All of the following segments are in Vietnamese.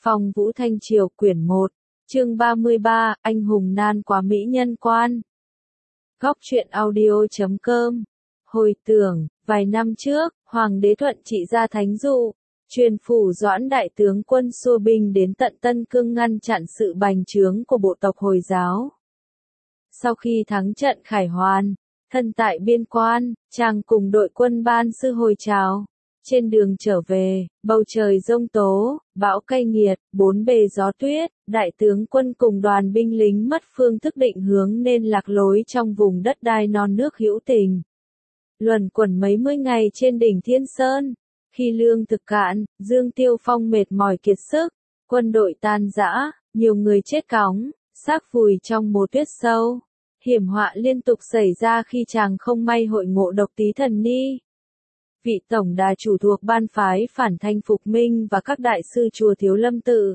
Phong Vũ Thanh Triều quyển 1, chương 33, anh hùng nan quá mỹ nhân quan. Góc truyện audio.com. Hồi tưởng, vài năm trước, Hoàng đế Thuận trị ra thánh dụ, truyền phủ Doãn đại tướng quân xua binh đến tận Tân Cương ngăn chặn sự bành trướng của bộ tộc Hồi giáo. Sau khi thắng trận khải hoàn, thân tại biên quan, chàng cùng đội quân ban sư hồi chào. Trên đường trở về, bầu trời giông tố, bão cay nghiệt, bốn bề gió tuyết, đại tướng quân cùng đoàn binh lính mất phương thức định hướng nên lạc lối trong vùng đất đai non nước hữu tình. Luẩn quẩn mấy mươi ngày trên đỉnh Thiên Sơn, khi lương thực cạn, Dương Tiêu Phong mệt mỏi kiệt sức, quân đội tan rã, nhiều người chết cóng, xác vùi trong mùa tuyết sâu. Hiểm họa liên tục xảy ra khi chàng không may hội ngộ độc Tí Thần Ni. Vị tổng đà chủ thuộc ban phái phản thanh Phục Minh và các đại sư chùa Thiếu Lâm Tự.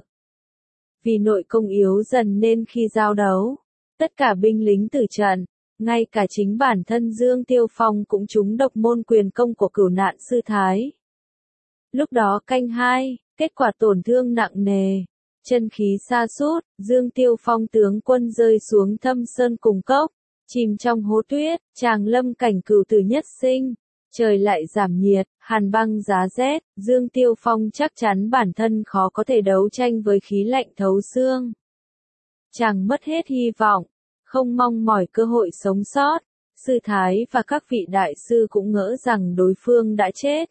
Vì nội công yếu dần nên khi giao đấu, tất cả binh lính tử trận, ngay cả chính bản thân Dương Tiêu Phong cũng trúng độc môn quyền công của Cửu Nạn Sư Thái. Lúc đó canh 2, kết quả tổn thương nặng nề, chân khí sa sút, Dương Tiêu Phong tướng quân rơi xuống thâm sơn cùng cốc, chìm trong hố tuyết, chàng lâm cảnh cửu tử nhất sinh. Trời lại giảm nhiệt, hàn băng giá rét, Dương Tiêu Phong chắc chắn bản thân khó có thể đấu tranh với khí lạnh thấu xương. Chàng mất hết hy vọng, không mong mỏi cơ hội sống sót, sư thái và các vị đại sư cũng ngỡ rằng đối phương đã chết.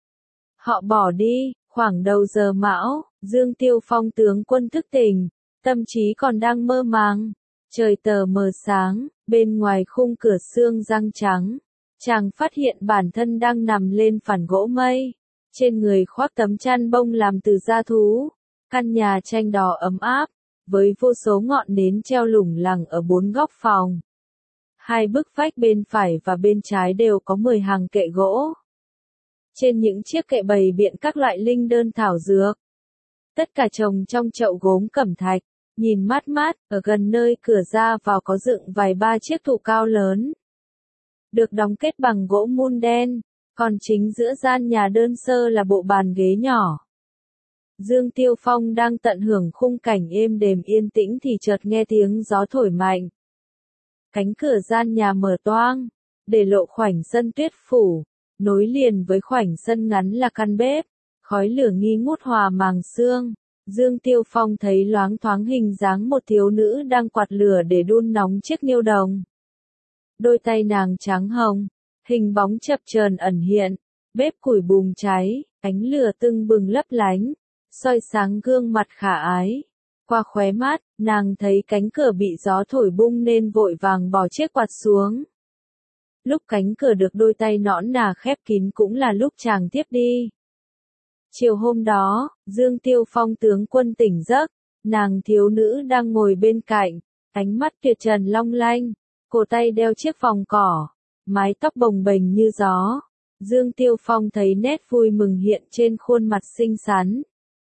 Họ bỏ đi, khoảng đầu giờ mão, Dương Tiêu Phong tướng quân thức tỉnh, tâm trí còn đang mơ màng. Trời tờ mờ sáng, bên ngoài khung cửa xương răng trắng. Chàng phát hiện bản thân đang nằm lên phản gỗ mây, trên người khoác tấm chăn bông làm từ da thú, căn nhà tranh đỏ ấm áp, với vô số ngọn nến treo lủng lẳng ở bốn góc phòng. Hai bức vách bên phải và bên trái đều có 10 hàng kệ gỗ. Trên những chiếc kệ bày biện các loại linh đơn thảo dược. Tất cả trồng trong chậu gốm cẩm thạch, nhìn mát mát, ở gần nơi cửa ra vào có dựng vài ba chiếc thụ cao lớn. Được đóng kết bằng gỗ mun đen, còn chính giữa gian nhà đơn sơ là bộ bàn ghế nhỏ. Dương Tiêu Phong đang tận hưởng khung cảnh êm đềm yên tĩnh thì chợt nghe tiếng gió thổi mạnh. Cánh cửa gian nhà mở toang, để lộ khoảnh sân tuyết phủ, nối liền với khoảnh sân ngắn là căn bếp, khói lửa nghi ngút hòa màng sương. Dương Tiêu Phong thấy loáng thoáng hình dáng một thiếu nữ đang quạt lửa để đun nóng chiếc niêu đồng. Đôi tay nàng trắng hồng, hình bóng chập chờn ẩn hiện, bếp củi bùng cháy, ánh lửa tưng bừng lấp lánh, soi sáng gương mặt khả ái. Qua khóe mắt, nàng thấy cánh cửa bị gió thổi bung nên vội vàng bỏ chiếc quạt xuống. Lúc cánh cửa được đôi tay nõn nà khép kín cũng là lúc chàng tiếp đi. Chiều hôm đó, Dương Tiêu Phong tướng quân tỉnh giấc, nàng thiếu nữ đang ngồi bên cạnh, ánh mắt tuyệt trần long lanh. Cổ tay đeo chiếc vòng cỏ, mái tóc bồng bềnh như gió. Dương Tiêu Phong thấy nét vui mừng hiện trên khuôn mặt xinh xắn.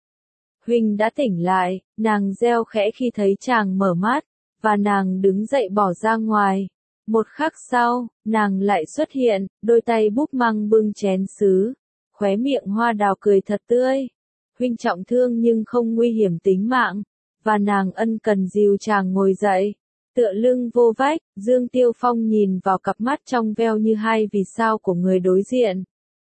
Huynh đã tỉnh lại, nàng reo khẽ khi thấy chàng mở mắt, và nàng đứng dậy bỏ ra ngoài. Một khắc sau, nàng lại xuất hiện, đôi tay búp măng bưng chén sứ, khóe miệng hoa đào cười thật tươi. Huynh trọng thương nhưng không nguy hiểm tính mạng, và nàng ân cần dìu chàng ngồi dậy. Tựa lưng vô vách, Dương Tiêu Phong nhìn vào cặp mắt trong veo như hai vì sao của người đối diện.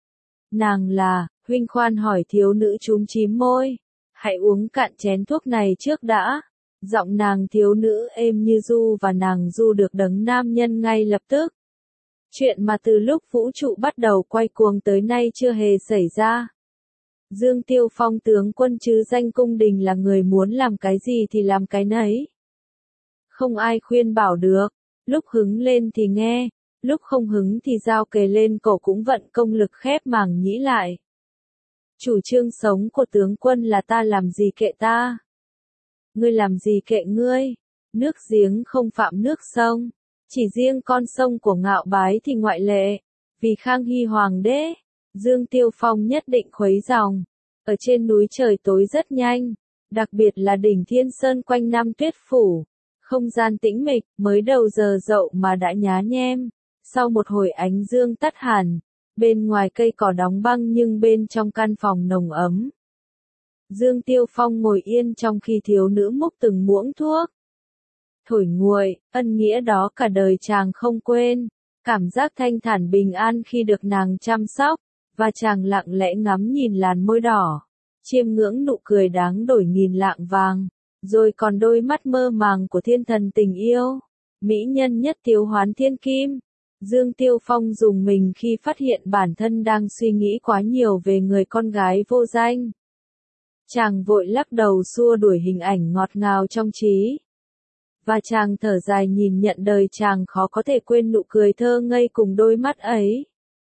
Nàng là, huynh khoan hỏi thiếu nữ chúm chím môi. Hãy uống cạn chén thuốc này trước đã. Giọng nàng thiếu nữ êm như ru và nàng ru được đấng nam nhân ngay lập tức. Chuyện mà từ lúc vũ trụ bắt đầu quay cuồng tới nay chưa hề xảy ra. Dương Tiêu Phong tướng quân chứ danh cung đình là người muốn làm cái gì thì làm cái nấy. Không ai khuyên bảo được, lúc hứng lên thì nghe, lúc không hứng thì dao kề lên cổ cũng vận công lực khép màng nhĩ lại. Chủ trương sống của tướng quân là ta làm gì kệ ta. Ngươi làm gì kệ ngươi, nước giếng không phạm nước sông, chỉ riêng con sông của Ngạo Bái thì ngoại lệ, vì Khang Hy Hoàng đế, Dương Tiêu Phong nhất định khuấy dòng. Ở trên núi trời tối rất nhanh, đặc biệt là đỉnh Thiên Sơn quanh năm tuyết phủ. Không gian tĩnh mịch, mới đầu giờ dậu mà đã nhá nhem. Sau một hồi ánh dương tắt hẳn, bên ngoài cây cỏ đóng băng nhưng bên trong căn phòng nồng ấm. Dương Tiêu Phong ngồi yên trong khi thiếu nữ múc từng muỗng thuốc. Thổi nguội, ân nghĩa đó cả đời chàng không quên. Cảm giác thanh thản bình an khi được nàng chăm sóc, và chàng lặng lẽ ngắm nhìn làn môi đỏ, chiêm ngưỡng nụ cười đáng đổi nghìn lạng vàng, rồi còn đôi mắt mơ màng của thiên thần tình yêu, mỹ nhân nhất Tiếu Hoán Thiên Kim. Dương Tiêu Phong rùng mình khi phát hiện bản thân đang suy nghĩ quá nhiều về người con gái vô danh. Chàng vội lắc đầu xua đuổi hình ảnh ngọt ngào trong trí. Và chàng thở dài nhìn nhận đời chàng khó có thể quên nụ cười thơ ngây cùng đôi mắt ấy.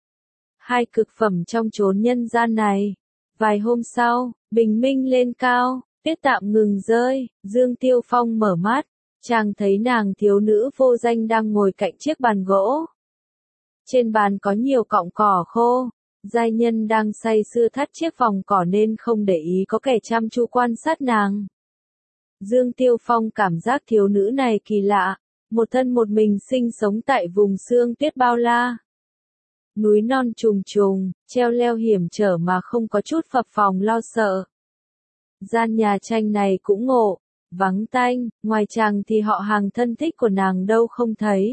Hai cực phẩm trong chốn nhân gian này. Vài hôm sau, bình minh lên cao, tuyết tạm ngừng rơi, Dương Tiêu Phong mở mắt, chàng thấy nàng thiếu nữ vô danh đang ngồi cạnh chiếc bàn gỗ. Trên bàn có nhiều cọng cỏ khô, giai nhân đang say sưa thắt chiếc vòng cỏ nên không để ý có kẻ chăm chú quan sát nàng. Dương Tiêu Phong cảm giác thiếu nữ này kỳ lạ, một thân một mình sinh sống tại vùng sương tuyết bao la. Núi non trùng trùng, treo leo hiểm trở mà không có chút phập phồng lo sợ. Gian nhà tranh này cũng ngộ, vắng tanh, ngoài chàng thì họ hàng thân thích của nàng đâu không thấy.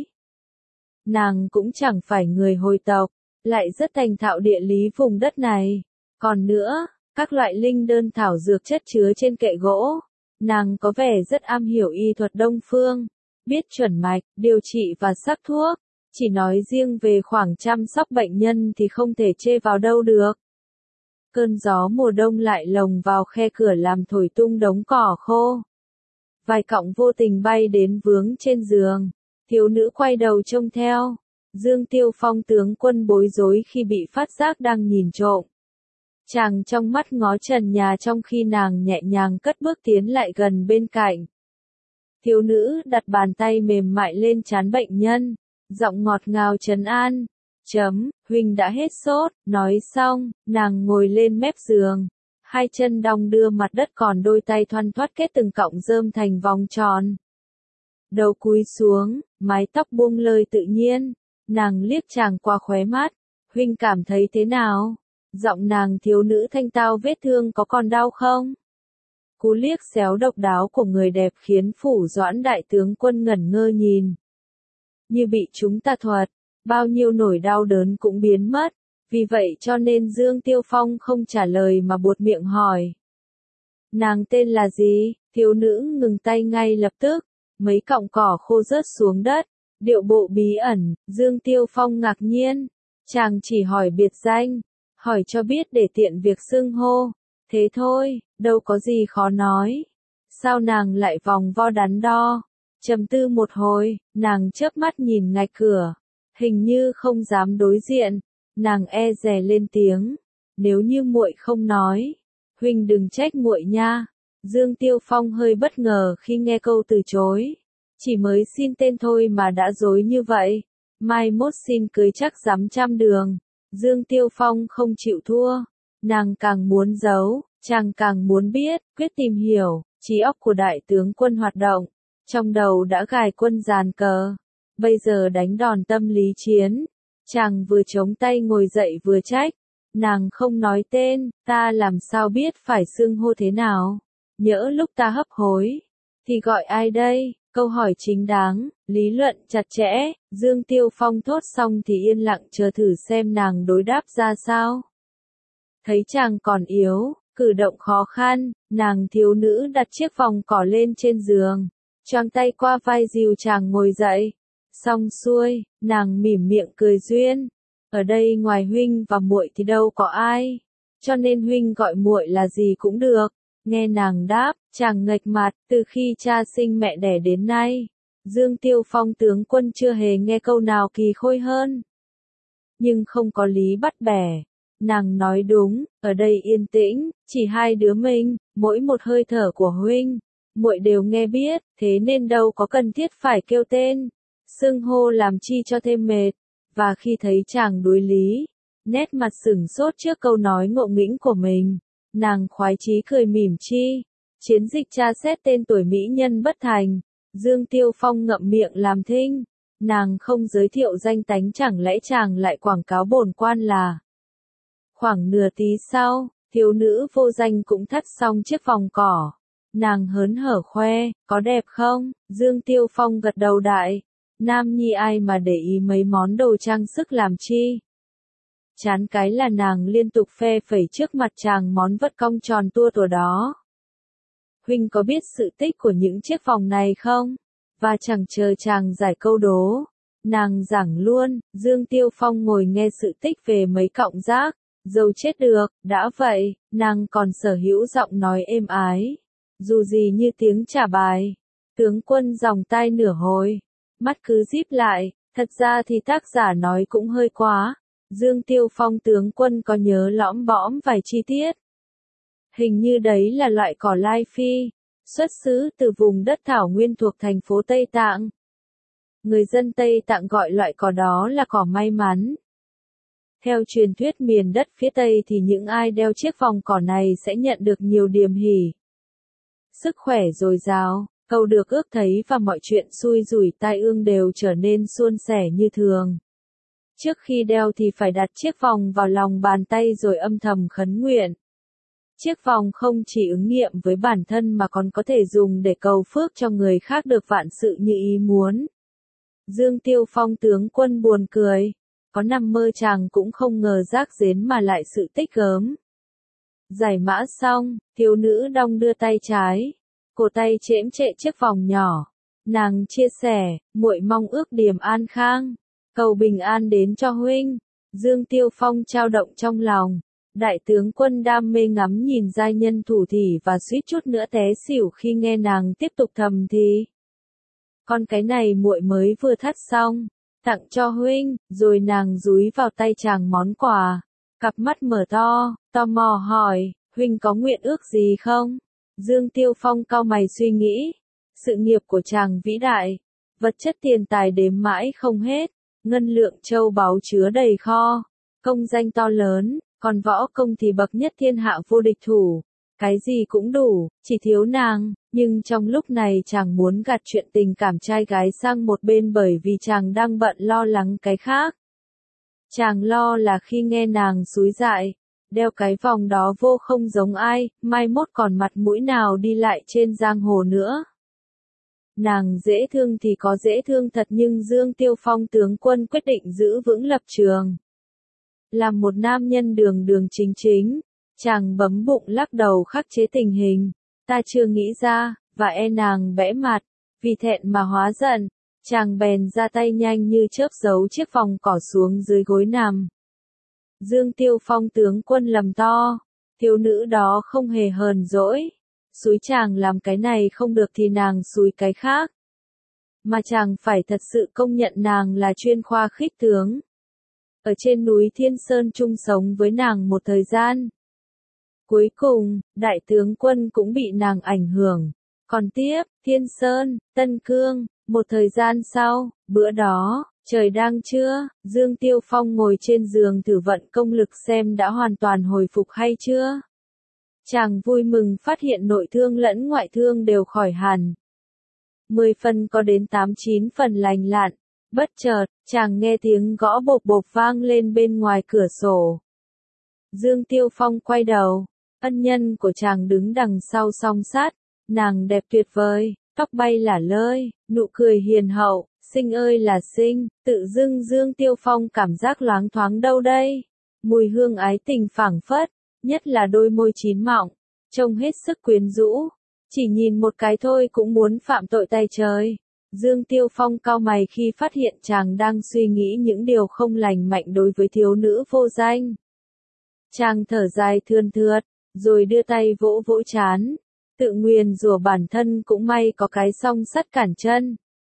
Nàng cũng chẳng phải người hồi tộc, lại rất thành thạo địa lý vùng đất này. Còn nữa, các loại linh đơn thảo dược chất chứa trên kệ gỗ, nàng có vẻ rất am hiểu y thuật Đông phương, biết chuẩn mạch, điều trị và sắc thuốc. Chỉ nói riêng về khoảng chăm sóc bệnh nhân thì không thể chê vào đâu được. Cơn gió mùa đông lại lồng vào khe cửa làm thổi tung đống cỏ khô. Vài cọng vô tình bay đến vướng trên giường. Thiếu nữ quay đầu trông theo. Dương Tiêu Phong tướng quân bối rối khi bị phát giác đang nhìn trộm. Chàng trong mắt ngó trần nhà trong khi nàng nhẹ nhàng cất bước tiến lại gần bên cạnh. Thiếu nữ đặt bàn tay mềm mại lên trán bệnh nhân. Giọng ngọt ngào trấn an. Huynh đã hết sốt, nói xong, nàng ngồi lên mép giường. Hai chân đong đưa mặt đất còn đôi tay thoăn thoắt kết từng cọng rơm thành vòng tròn. Đầu cúi xuống, mái tóc buông lơi tự nhiên. Nàng liếc chàng qua khóe mắt. Huynh cảm thấy thế nào? Giọng nàng thiếu nữ thanh tao vết thương có còn đau không? Cú liếc xéo độc đáo của người đẹp khiến Phủ Doãn đại tướng quân ngẩn ngơ nhìn. Như bị chúng ta thuật, bao nhiêu nỗi đau đớn cũng biến mất, vì vậy cho nên Dương Tiêu Phong không trả lời mà buột miệng hỏi. Nàng tên là gì? Thiếu nữ ngừng tay ngay lập tức, mấy cọng cỏ khô rớt xuống đất, điệu bộ bí ẩn, Dương Tiêu Phong ngạc nhiên, chàng chỉ hỏi biệt danh, hỏi cho biết để tiện việc xưng hô, thế thôi, đâu có gì khó nói. Sao nàng lại vòng vo đắn đo? Trầm tư một hồi, nàng chớp mắt nhìn ngạch cửa, hình như không dám đối diện, nàng e dè lên tiếng, nếu như muội không nói, huynh đừng trách muội nha. Dương Tiêu Phong hơi bất ngờ khi nghe câu từ chối, chỉ mới xin tên thôi mà đã dối như vậy, mai mốt xin cưới chắc dám trăm đường. Dương Tiêu Phong không chịu thua, nàng càng muốn giấu, chàng càng muốn biết, quyết tìm hiểu, trí óc của đại tướng quân hoạt động. Trong đầu đã gài quân dàn cờ, bây giờ đánh đòn tâm lý chiến, chàng vừa chống tay ngồi dậy vừa trách, nàng không nói tên, ta làm sao biết phải xưng hô thế nào, nhỡ lúc ta hấp hối, thì gọi ai đây, câu hỏi chính đáng, lý luận chặt chẽ, Dương Tiêu Phong thốt xong thì yên lặng chờ thử xem nàng đối đáp ra sao. Thấy chàng còn yếu, cử động khó khăn, nàng thiếu nữ đặt chiếc vòng cỏ lên trên giường. Choàng tay qua vai dìu chàng ngồi dậy. Xong xuôi, nàng mỉm miệng cười duyên. Ở đây ngoài huynh và muội thì đâu có ai. Cho nên huynh gọi muội là gì cũng được. Nghe nàng đáp, chàng nghệch mặt, từ khi cha sinh mẹ đẻ đến nay. Dương Tiêu Phong tướng quân chưa hề nghe câu nào kỳ khôi hơn. Nhưng không có lý bắt bẻ. Nàng nói đúng, ở đây yên tĩnh, chỉ hai đứa mình, mỗi một hơi thở của huynh. Muội đều nghe biết, thế nên đâu có cần thiết phải kêu tên, xưng hô làm chi cho thêm mệt. Và khi thấy chàng đối lý, nét mặt sửng sốt trước câu nói ngộ nghĩnh của mình, nàng khoái chí cười mỉm chi. Chiến dịch tra xét tên tuổi mỹ nhân bất thành, Dương Tiêu Phong ngậm miệng làm thinh, nàng không giới thiệu danh tánh chẳng lẽ chàng lại quảng cáo bổn quan là. Khoảng nửa tí sau, thiếu nữ vô danh cũng thắt xong chiếc vòng cỏ. Nàng hớn hở khoe, có đẹp không? Dương Tiêu Phong gật đầu đại. Nam nhi ai mà để ý mấy món đồ trang sức làm chi? Chán cái là nàng liên tục phe phẩy trước mặt chàng món vật cong tròn tua tủa đó. Huynh có biết sự tích của những chiếc vòng này không? Và chẳng chờ chàng giải câu đố. Nàng giảng luôn, Dương Tiêu Phong ngồi nghe sự tích về mấy cọng rác, dâu chết được, đã vậy, nàng còn sở hữu giọng nói êm ái. Dù gì như tiếng trả bài, tướng quân dòng tai nửa hồi, mắt cứ díp lại, thật ra thì tác giả nói cũng hơi quá. Dương Tiêu Phong tướng quân có nhớ lõm bõm vài chi tiết. Hình như đấy là loại cỏ lai phi, xuất xứ từ vùng đất thảo nguyên thuộc thành phố Tây Tạng. Người dân Tây Tạng gọi loại cỏ đó là cỏ may mắn. Theo truyền thuyết miền đất phía Tây thì những ai đeo chiếc vòng cỏ này sẽ nhận được nhiều điềm hỉ. Sức khỏe dồi dào, cầu được ước thấy và mọi chuyện xui rủi tai ương đều trở nên suôn sẻ như thường. Trước khi đeo thì phải đặt chiếc vòng vào lòng bàn tay rồi âm thầm khấn nguyện. Chiếc vòng không chỉ ứng nghiệm với bản thân mà còn có thể dùng để cầu phước cho người khác được vạn sự như ý muốn. Dương Tiêu Phong tướng quân buồn cười. Có nằm mơ chàng cũng không ngờ rác rến mà lại sự tích gớm. Giải mã xong, thiếu nữ đong đưa tay trái. Cổ tay chễm chệ chiếc vòng nhỏ. Nàng chia sẻ, muội mong ước điềm an khang. Cầu bình an đến cho huynh. Dương Tiêu Phong trao động trong lòng. Đại tướng quân đam mê ngắm nhìn giai nhân thủ thỉ và suýt chút nữa té xỉu khi nghe nàng tiếp tục thầm thì. Con cái này muội mới vừa thắt xong, tặng cho huynh, rồi nàng dúi vào tay chàng món quà. Cặp mắt mở to, tò mò hỏi, huynh có nguyện ước gì không? Dương Tiêu Phong cau mày suy nghĩ. Sự nghiệp của chàng vĩ đại, vật chất tiền tài đếm mãi không hết, ngân lượng châu báu chứa đầy kho, công danh to lớn. Còn võ công thì bậc nhất thiên hạ vô địch thủ, cái gì cũng đủ, chỉ thiếu nàng, nhưng trong lúc này chàng muốn gạt chuyện tình cảm trai gái sang một bên bởi vì chàng đang bận lo lắng cái khác. Chàng lo là khi nghe nàng xúi dại, đeo cái vòng đó vô không giống ai, mai mốt còn mặt mũi nào đi lại trên giang hồ nữa. Nàng dễ thương thì có dễ thương thật nhưng Dương Tiêu Phong tướng quân quyết định giữ vững lập trường. Làm một nam nhân đường đường chính chính, chàng bấm bụng lắc đầu khắc chế tình hình, ta chưa nghĩ ra, và nàng bẽ mặt, vì thẹn mà hóa giận, chàng bèn ra tay nhanh như chớp giấu chiếc vòng cỏ xuống dưới gối nằm. Dương Tiêu Phong tướng quân lầm to, thiếu nữ đó không hề hờn dỗi, xúi chàng làm cái này không được thì nàng xúi cái khác. Mà chàng phải thật sự công nhận nàng là chuyên khoa khích tướng. Ở trên núi Thiên Sơn chung sống với nàng một thời gian. Cuối cùng, đại tướng quân cũng bị nàng ảnh hưởng. Còn tiếp, Thiên Sơn, Tân Cương, một thời gian sau, bữa đó, trời đang trưa, Dương Tiêu Phong ngồi trên giường thử vận công lực xem đã hoàn toàn hồi phục hay chưa. Chàng vui mừng phát hiện nội thương lẫn ngoại thương đều khỏi hẳn. 10 phần có đến 8-9 phần lành lặn. Bất chợt, chàng nghe tiếng gõ bộp bộp vang lên bên ngoài cửa sổ. Dương Tiêu Phong quay đầu, ân nhân của chàng đứng đằng sau song sát, nàng đẹp tuyệt vời, tóc bay lả lơi, nụ cười hiền hậu, xinh ơi là xinh, tự dưng Dương Tiêu Phong cảm giác loáng thoáng đâu đây. Mùi hương ái tình phảng phất, nhất là đôi môi chín mọng, trông hết sức quyến rũ, chỉ nhìn một cái thôi cũng muốn phạm tội tay trời. Dương Tiêu Phong cau mày khi phát hiện chàng đang suy nghĩ những điều không lành mạnh đối với thiếu nữ vô danh. Chàng thở dài thườn thượt, rồi đưa tay vỗ vỗ trán, tự nguyền rủa bản thân cũng may có cái song sắt cản chân.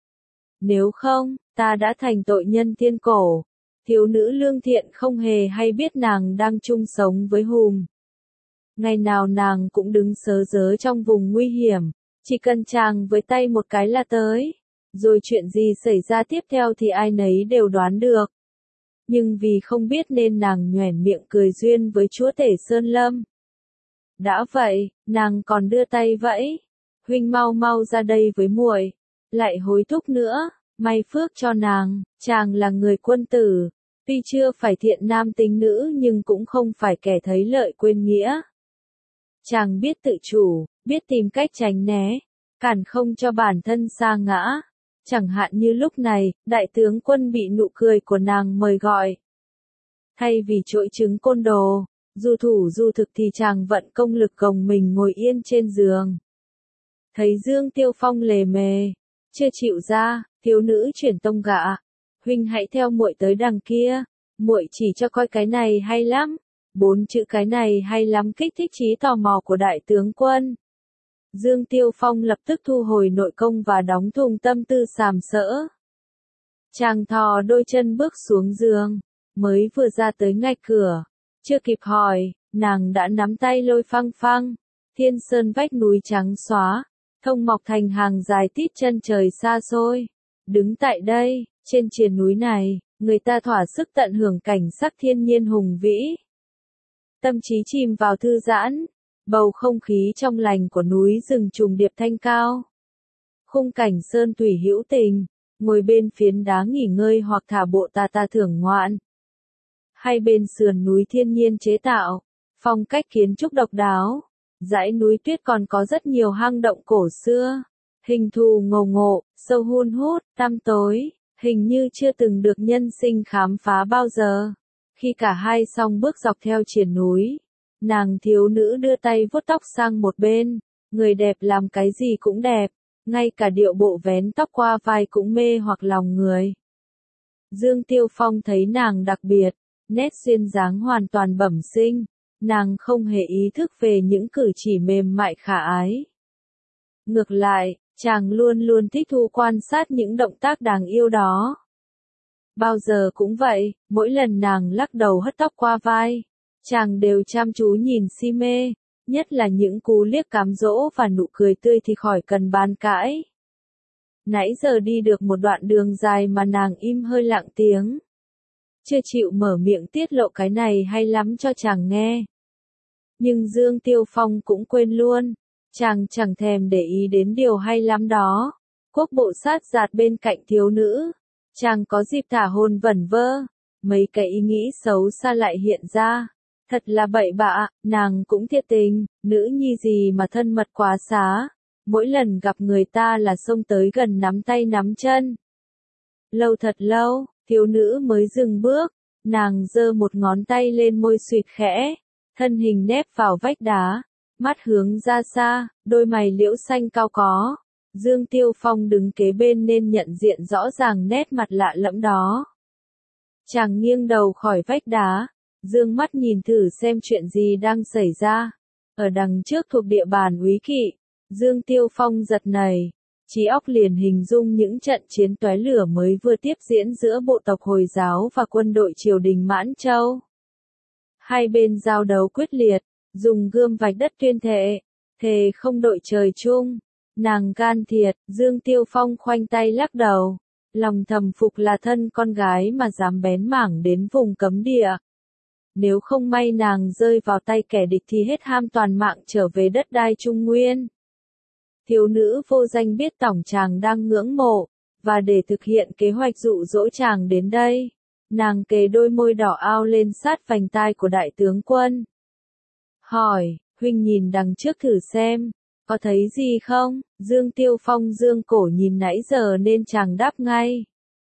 Nếu không, ta đã thành tội nhân thiên cổ. Thiếu nữ lương thiện không hề hay biết nàng đang chung sống với Hùng. Ngày nào nàng cũng đứng sớ rớ trong vùng nguy hiểm, chỉ cần chàng với tay một cái là tới. Rồi chuyện gì xảy ra tiếp theo thì ai nấy đều đoán được. Nhưng vì không biết nên nàng nhoẻn miệng cười duyên với chúa tể Sơn Lâm. Đã vậy, nàng còn đưa tay vẫy. Huynh mau mau ra đây với muội. Lại hối thúc nữa, may phước cho nàng, chàng là người quân tử. Tuy chưa phải thiện nam tính nữ nhưng cũng không phải kẻ thấy lợi quên nghĩa. Chàng biết tự chủ, biết tìm cách tránh né, cản không cho bản thân sa ngã. Chẳng hạn như lúc này, đại tướng Quân bị nụ cười của nàng mời gọi. Thay vì trội trứng côn đồ, du thủ du thực thì chàng vận công lực gồng mình ngồi yên trên giường. Thấy Dương Tiêu Phong lề mề, chưa chịu ra, thiếu nữ chuyển tông gạ. Huynh hãy theo muội tới đằng kia, muội chỉ cho coi cái này hay lắm. 4 chữ cái này hay lắm kích thích trí tò mò của đại tướng Quân. Dương Tiêu Phong lập tức thu hồi nội công và đóng thùng tâm tư sàm sỡ. Chàng thò đôi chân bước xuống giường, mới vừa ra tới ngay cửa, chưa kịp hỏi, nàng đã nắm tay lôi phăng phăng. Thiên sơn vách núi trắng xóa, thông mọc thành hàng dài tít chân trời xa xôi. Đứng tại đây, trên triền núi này, người ta thỏa sức tận hưởng cảnh sắc thiên nhiên hùng vĩ. Tâm trí chìm vào thư giãn, bầu không khí trong lành của núi rừng trùng điệp thanh cao. Khung cảnh sơn thủy hữu tình, ngồi bên phiến đá nghỉ ngơi hoặc thả bộ ta thưởng ngoạn. Hai bên sườn núi thiên nhiên chế tạo, phong cách kiến trúc độc đáo. Dãy núi tuyết còn có rất nhiều hang động cổ xưa, hình thù ngầu ngộ, sâu hun hút, tăm tối, hình như chưa từng được nhân sinh khám phá bao giờ. Khi cả hai song bước dọc theo triền núi, nàng thiếu nữ đưa tay vuốt tóc sang một bên, người đẹp làm cái gì cũng đẹp, ngay cả điệu bộ vén tóc qua vai cũng mê hoặc lòng người. Dương Tiêu Phong thấy nàng đặc biệt, nét duyên dáng hoàn toàn bẩm sinh, nàng không hề ý thức về những cử chỉ mềm mại khả ái. Ngược lại, chàng luôn luôn thích thú quan sát những động tác đáng yêu đó. Bao giờ cũng vậy, mỗi lần nàng lắc đầu hất tóc qua vai, chàng đều chăm chú nhìn si mê, nhất là những cú liếc cám dỗ và nụ cười tươi thì khỏi cần bàn cãi. Nãy giờ đi được một đoạn đường dài mà nàng im hơi lặng tiếng. Chưa chịu mở miệng tiết lộ cái này hay lắm cho chàng nghe. Nhưng Dương Tiêu Phong cũng quên luôn, chàng chẳng thèm để ý đến điều hay lắm đó. Quốc bộ sát giạt bên cạnh thiếu nữ, chàng có dịp thả hồn vẩn vơ, mấy cái ý nghĩ xấu xa lại hiện ra. Thật là bậy bạ, nàng cũng thiệt tình, nữ nhi gì mà thân mật quá xá. Mỗi lần gặp người ta là xông tới gần nắm tay nắm chân. Lâu thật lâu, thiếu nữ mới dừng bước, nàng giơ một ngón tay lên môi suyệt khẽ, thân hình nép vào vách đá, mắt hướng ra xa, đôi mày liễu xanh cao có. Dương Tiêu Phong đứng kế bên nên nhận diện rõ ràng nét mặt lạ lẫm đó. Chàng nghiêng đầu khỏi vách đá, dương mắt nhìn thử xem chuyện gì đang xảy ra. Ở đằng trước thuộc địa bàn úy kỵ, Dương Tiêu Phong giật nảy, trí óc liền hình dung những trận chiến tóe lửa mới vừa tiếp diễn giữa bộ tộc Hồi giáo và quân đội triều đình Mãn Châu. Hai bên giao đấu quyết liệt, dùng gươm vạch đất tuyên thề không đội trời chung. Nàng gan thiệt, Dương Tiêu Phong khoanh tay lắc đầu, lòng thầm phục là thân con gái mà dám bén mảng đến vùng cấm địa. Nếu không may nàng rơi vào tay kẻ địch thì hết ham toàn mạng trở về đất đai Trung Nguyên. Thiếu nữ vô danh biết tổng chàng đang ngưỡng mộ, và để thực hiện kế hoạch dụ dỗ chàng đến đây, nàng kề đôi môi đỏ ao lên sát vành tai của đại tướng Quân. Hỏi, huynh nhìn đằng trước thử xem, có thấy gì không? Dương Tiêu Phong dương cổ nhìn nãy giờ nên chàng đáp ngay.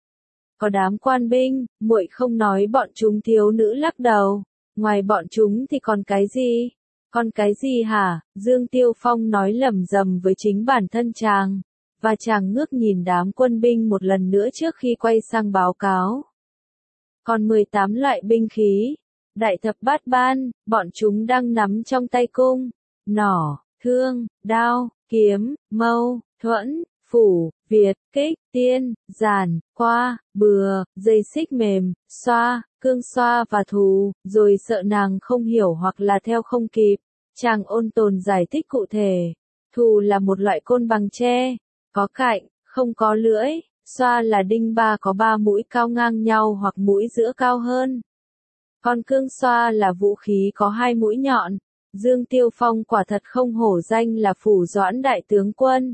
Có đám quan binh, muội không nói bọn chúng. Thiếu nữ lắc đầu, ngoài bọn chúng thì còn cái gì? Còn cái gì hả? Dương Tiêu Phong nói lẩm rầm với chính bản thân chàng, và chàng ngước nhìn đám quân binh một lần nữa trước khi quay sang báo cáo. Còn 18 loại binh khí, đại thập bát ban, bọn chúng đang nắm trong tay cung, nỏ, thương, đao, kiếm, mâu, thuẫn, phủ, việt, kích, tiên, giàn, qua, bừa, dây xích mềm, xoa, cương xoa và thù, rồi sợ nàng không hiểu hoặc là theo không kịp. Chàng ôn tồn giải thích cụ thể. Thù là một loại côn bằng tre, có cạnh, không có lưỡi. Xoa là đinh ba có 3 mũi cao ngang nhau hoặc mũi giữa cao hơn. Còn cương xoa là vũ khí có 2 mũi nhọn. Dương Tiêu Phong quả thật không hổ danh là Phủ Doãn đại tướng quân.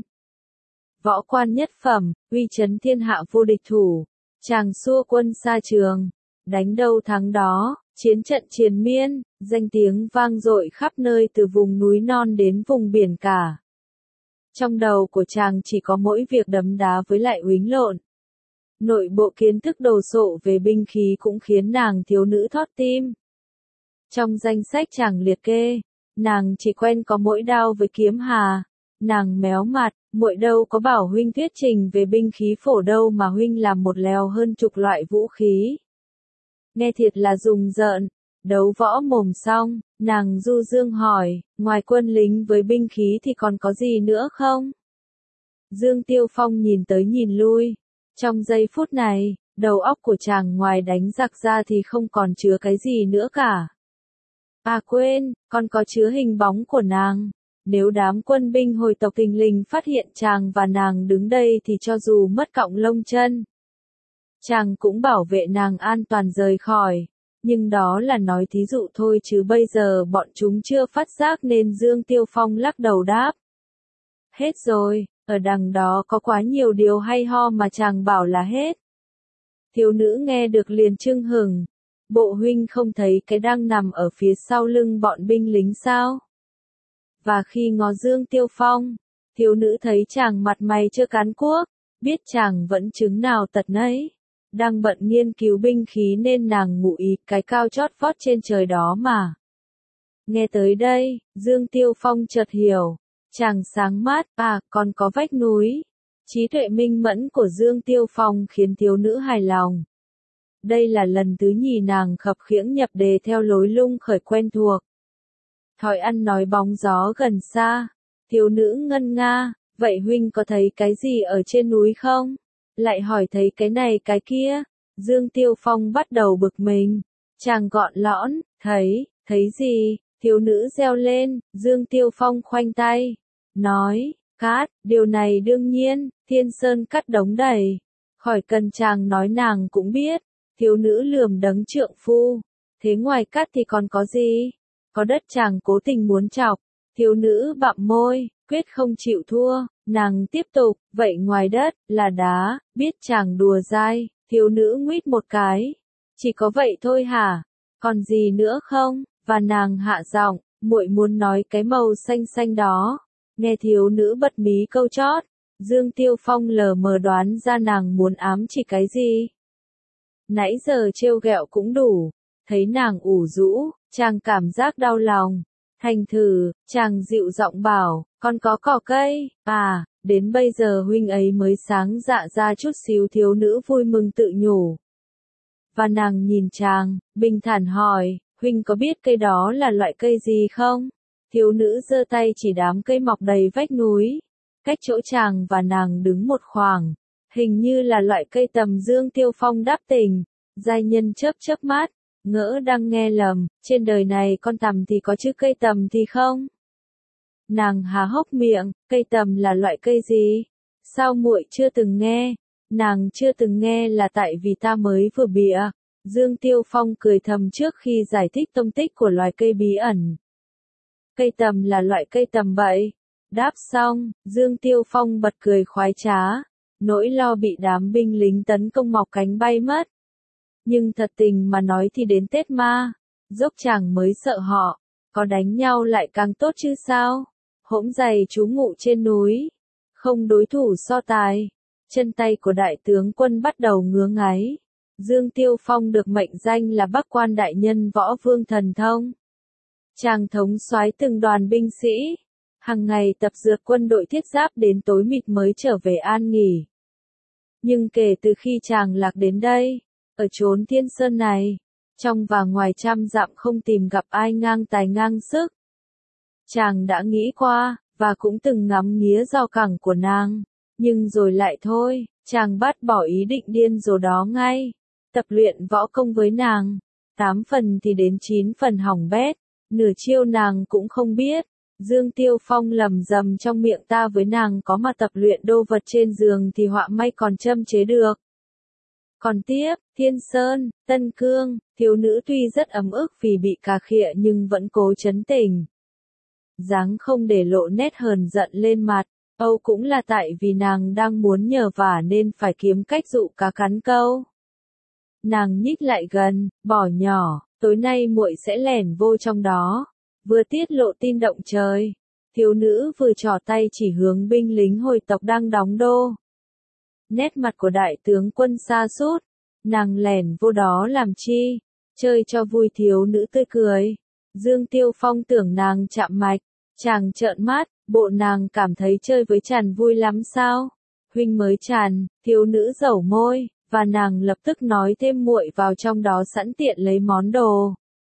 Võ quan nhất phẩm, uy chấn thiên hạ vô địch thủ. Chàng xua quân xa trường, Đánh đâu thắng đó, chiến trận triền miên, danh tiếng vang dội khắp nơi từ vùng núi non đến vùng biển cả. Trong đầu của chàng chỉ có mỗi việc đấm đá với lại uýnh lộn. Nội bộ kiến thức đồ sộ về binh khí cũng khiến nàng thiếu nữ thót tim. Trong danh sách chàng liệt kê, nàng chỉ quen có mỗi đao với kiếm hà. Nàng méo mặt, muội đâu có bảo huynh thuyết trình về binh khí phổ đâu mà huynh làm một lèo hơn chục loại vũ khí. Nghe thiệt là rùng rợn. Đấu võ mồm xong, nàng du dương hỏi, ngoài quân lính với binh khí thì còn có gì nữa không? Dương Tiêu Phong nhìn tới nhìn lui. Trong giây phút này, đầu óc của chàng ngoài đánh giặc ra thì không còn chứa cái gì nữa cả. À quên, còn có chứa hình bóng của nàng. Nếu đám quân binh hồi tộc thình lình phát hiện chàng và nàng đứng đây thì cho dù mất cọng lông chân, chàng cũng bảo vệ nàng an toàn rời khỏi. Nhưng đó là nói thí dụ thôi chứ bây giờ bọn chúng chưa phát giác nên Dương Tiêu Phong lắc đầu đáp. Hết rồi, ở đằng đó có quá nhiều điều hay ho mà chàng bảo là hết. Thiếu nữ nghe được liền chưng hửng. Bộ huynh không thấy cái đang nằm ở phía sau lưng bọn binh lính sao? Và khi ngó Dương Tiêu Phong, thiếu nữ thấy chàng mặt mày chưa cán cuốc, biết chàng vẫn chứng nào tật nấy. Đang bận nghiên cứu binh khí nên nàng ngụ ý cái cao chót vót trên trời đó mà. Nghe tới đây, Dương Tiêu Phong chợt hiểu. Chàng sáng mắt, à, còn có vách núi. Trí tuệ minh mẫn của Dương Tiêu Phong khiến thiếu nữ hài lòng. Đây là lần thứ nhì nàng khập khiễng nhập đề theo lối lung khởi quen thuộc. Thói ăn nói bóng gió gần xa. Thiếu nữ ngân nga, vậy huynh có thấy cái gì ở trên núi không? Lại hỏi thấy cái này cái kia. Dương Tiêu Phong bắt đầu bực mình. Chàng gọn lõn, thấy gì? Thiếu nữ reo lên. Dương Tiêu Phong khoanh tay, nói, cát, điều này đương nhiên, Thiên Sơn cắt đống đầy. Khỏi cần chàng nói nàng cũng biết. Thiếu nữ lườm đấng trượng phu. Thế ngoài cát thì còn có gì? Có đất chàng cố tình muốn chọc. Thiếu nữ bặm môi, quyết không chịu thua. Nàng tiếp tục, vậy ngoài đất, là đá, biết chàng đùa dai. Thiếu nữ nguýt một cái. Chỉ có vậy thôi hả? Còn gì nữa không? Và nàng hạ giọng, muội muốn nói cái màu xanh xanh đó. Nghe thiếu nữ bật mí câu chót. Dương Tiêu Phong lờ mờ đoán ra nàng muốn ám chỉ cái gì. Nãy giờ trêu ghẹo cũng đủ. Thấy nàng ủ rũ, chàng cảm giác đau lòng. Thành thử, chàng dịu giọng bảo, con có cỏ cây, à, đến bây giờ huynh ấy mới sáng dạ ra chút xíu. Thiếu nữ vui mừng tự nhủ. Và nàng nhìn chàng, bình thản hỏi, huynh có biết cây đó là loại cây gì không? Thiếu nữ giơ tay chỉ đám cây mọc đầy vách núi. Cách chỗ chàng và nàng đứng một khoảng. Hình như là loại cây tầm. Dương Tiêu Phong đáp tình. Giai nhân chớp chớp mắt. Ngỡ đang nghe lầm, trên đời này con tầm thì có chứ cây tầm thì không? Nàng há hốc miệng, cây tầm là loại cây gì? Sao muội chưa từng nghe? Nàng chưa từng nghe là tại vì ta mới vừa bịa. Dương Tiêu Phong cười thầm trước khi giải thích tông tích của loài cây bí ẩn. Cây tầm là loại cây tầm bậy. Đáp xong, Dương Tiêu Phong bật cười khoái trá. Nỗi lo bị đám binh lính tấn công mọc cánh bay mất. Nhưng thật tình mà nói thì đến Tết Ma, dốc chàng mới sợ họ. Có đánh nhau lại càng tốt chứ sao? Hỗn giày trú ngụ trên núi. Không đối thủ so tài. Chân tay của đại tướng quân bắt đầu ngứa ngáy. Dương Tiêu Phong được mệnh danh là Bắc Quan đại nhân võ vương thần thông. Chàng thống soái từng đoàn binh sĩ. Hàng ngày tập dượt quân đội thiết giáp đến tối mịt mới trở về an nghỉ. Nhưng kể từ khi chàng lạc đến đây, ở chốn Thiên Sơn này, trong và ngoài trăm dặm không tìm gặp ai ngang tài ngang sức. Chàng đã nghĩ qua, và cũng từng ngắm nghía giao cẳng của nàng, nhưng rồi lại thôi, chàng bắt bỏ ý định điên rồ đó ngay. Tập luyện võ công với nàng, 8 phần thì đến 9 phần hỏng bét, nửa chiêu nàng cũng không biết. Dương Tiêu Phong lầm rầm trong miệng, ta với nàng có mà tập luyện đô vật trên giường thì họa may còn châm chế được. Còn tiếp, Thiên Sơn, Tân Cương, thiếu nữ tuy rất ấm ức vì bị cà khịa nhưng vẫn cố trấn tĩnh. Dáng không để lộ nét hờn giận lên mặt, Âu cũng là tại vì nàng đang muốn nhờ vả nên phải kiếm cách dụ cá cắn câu. Nàng nhích lại gần, bỏ nhỏ, tối nay muội sẽ lẻn vô trong đó. Vừa tiết lộ tin động trời. Thiếu nữ vừa trỏ tay chỉ hướng binh lính hồi tộc đang đóng đô. Nét mặt của đại tướng quân sa sút. Nàng lẻn vô đó làm chi? Chơi cho vui, thiếu nữ tươi cười. Dương Tiêu Phong tưởng nàng chạm mạch. Chàng trợn mắt, bộ nàng cảm thấy chơi với chàng vui lắm sao? Huynh mới chàng, thiếu nữ dẩu môi, và nàng lập tức nói thêm muội vào trong đó sẵn tiện lấy món đồ.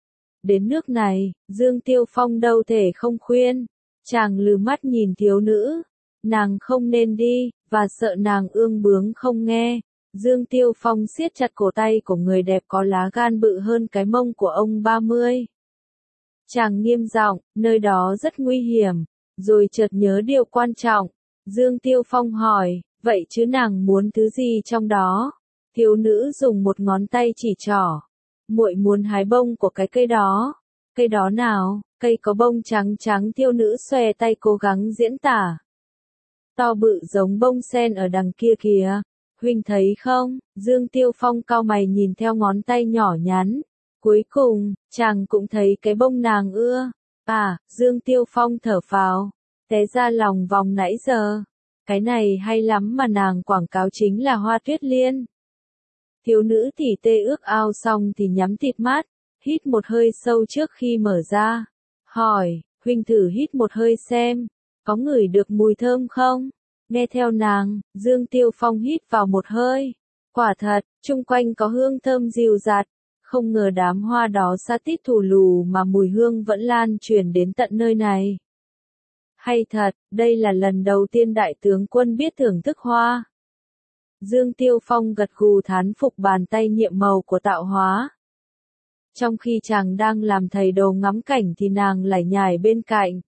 Đến nước này, Dương Tiêu Phong đâu thể không khuyên. Chàng lừ mắt nhìn thiếu nữ. Nàng không nên đi, và sợ nàng ương bướng không nghe. Dương Tiêu Phong siết chặt cổ tay của người đẹp có lá gan bự hơn cái mông của ông 30. Chàng nghiêm giọng, nơi đó rất nguy hiểm, rồi chợt nhớ điều quan trọng. Dương Tiêu Phong hỏi, vậy chứ nàng muốn thứ gì trong đó? Thiếu nữ dùng một ngón tay chỉ trỏ. Muội muốn hái bông của cái cây đó. Cây đó nào? Cây có bông trắng trắng, thiếu nữ xòe tay cố gắng diễn tả. To bự giống bông sen ở đằng kia kìa. Huynh thấy không? Dương Tiêu Phong cau mày nhìn theo ngón tay nhỏ nhắn. Cuối cùng, chàng cũng thấy cái bông nàng ưa. À, Dương Tiêu Phong thở phào. Té ra lòng vòng nãy giờ. Cái này hay lắm mà nàng quảng cáo chính là hoa tuyết liên. Thiếu nữ tỉ tê ước ao xong thì nhắm thịt mắt. Hít một hơi sâu trước khi mở ra. Hỏi, huynh thử hít một hơi xem. Có ngửi được mùi thơm không? Nghe theo nàng, Dương Tiêu Phong hít vào một hơi. Quả thật, chung quanh có hương thơm dịu dạt. Không ngờ đám hoa đó sa tít thù lù mà mùi hương vẫn lan truyền đến tận nơi này. Hay thật, đây là lần đầu tiên đại tướng quân biết thưởng thức hoa. Dương Tiêu Phong gật gù thán phục bàn tay nhiệm màu của tạo hóa. Trong khi chàng đang làm thầy đồ ngắm cảnh thì nàng lải nhải bên cạnh.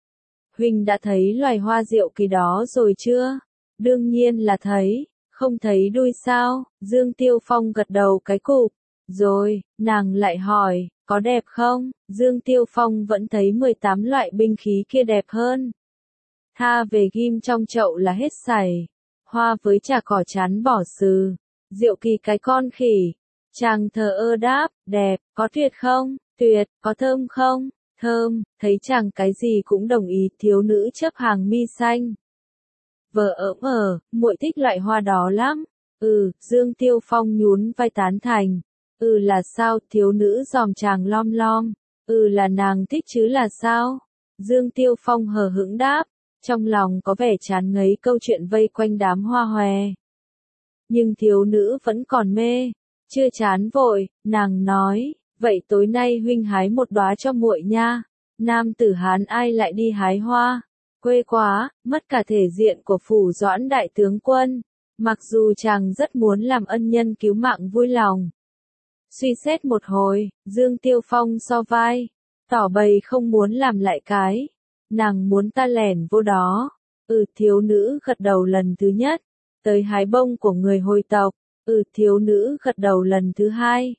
Huynh đã thấy loài hoa diệu kỳ đó rồi chưa? Đương nhiên là thấy, không thấy đuôi sao? Dương Tiêu Phong gật đầu cái cụp. Rồi, nàng lại hỏi, có đẹp không? Dương Tiêu Phong vẫn thấy 18 loại binh khí kia đẹp hơn. Tha về ghim trong chậu là hết sảy. Hoa với trà cỏ chán bỏ sừ. Diệu kỳ cái con khỉ. Chàng thờ ơ đáp, đẹp, có tuyệt không? Tuyệt, có thơm không? Thơm, thấy chàng cái gì cũng đồng ý. Thiếu nữ chớp hàng mi xanh. Vợ muội thích loại hoa đó lắm. Dương Tiêu Phong nhún vai tán thành. Là sao? Thiếu nữ dòm chàng lom lom. Là nàng thích chứ là sao? Dương Tiêu Phong hờ hững đáp. Trong lòng có vẻ chán ngấy câu chuyện vây quanh đám hoa hòe. Nhưng thiếu nữ vẫn còn mê. Chưa chán vội, nàng nói, vậy tối nay huynh hái một đóa cho muội nha. Nam tử Hán ai lại đi hái hoa? Quê quá, mất cả thể diện của phủ Doãn đại tướng quân. Mặc dù chàng rất muốn làm ân nhân cứu mạng vui lòng. Suy xét một hồi, Dương Tiêu Phong so vai, tỏ bày không muốn làm lại cái. Nàng muốn ta lẻn vô đó. Thiếu nữ gật đầu lần thứ nhất. Tới hái bông của người hồi tộc. Thiếu nữ gật đầu lần thứ hai.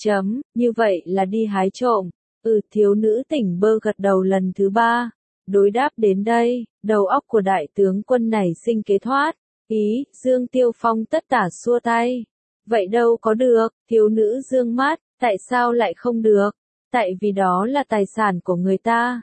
Như vậy là đi hái trộm. Thiếu nữ tỉnh bơ gật đầu lần thứ ba. Đối đáp đến đây, đầu óc của đại tướng quân nảy sinh kế thoát. Ý, Dương Tiêu Phong tất tả xua tay. Vậy đâu có được, thiếu nữ dương mắt, tại sao lại không được? Tại vì đó là tài sản của người ta.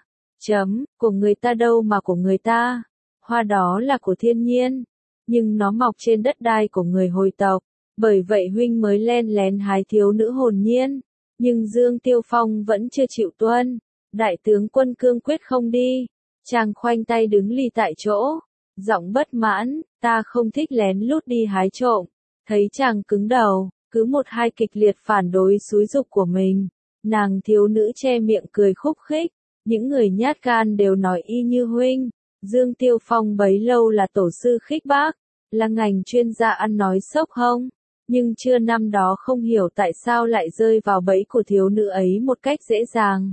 Của người ta đâu mà của người ta. Hoa đó là của thiên nhiên. Nhưng nó mọc trên đất đai của người hồi tộc. Bởi vậy huynh mới len lén hái. Thiếu nữ hồn nhiên. Nhưng Dương Tiêu Phong vẫn chưa chịu tuân. Đại tướng quân cương quyết không đi. Chàng khoanh tay đứng lì tại chỗ. Giọng bất mãn, ta không thích lén lút đi hái trộm. Thấy chàng cứng đầu, cứ một hai kịch liệt phản đối xúi giục của mình. Nàng thiếu nữ che miệng cười khúc khích. Những người nhát gan đều nói y như huynh. Dương Tiêu Phong bấy lâu là tổ sư khích bác, là ngành chuyên gia ăn nói sốc hông. Nhưng chưa năm đó không hiểu tại sao lại rơi vào bẫy của thiếu nữ ấy một cách dễ dàng.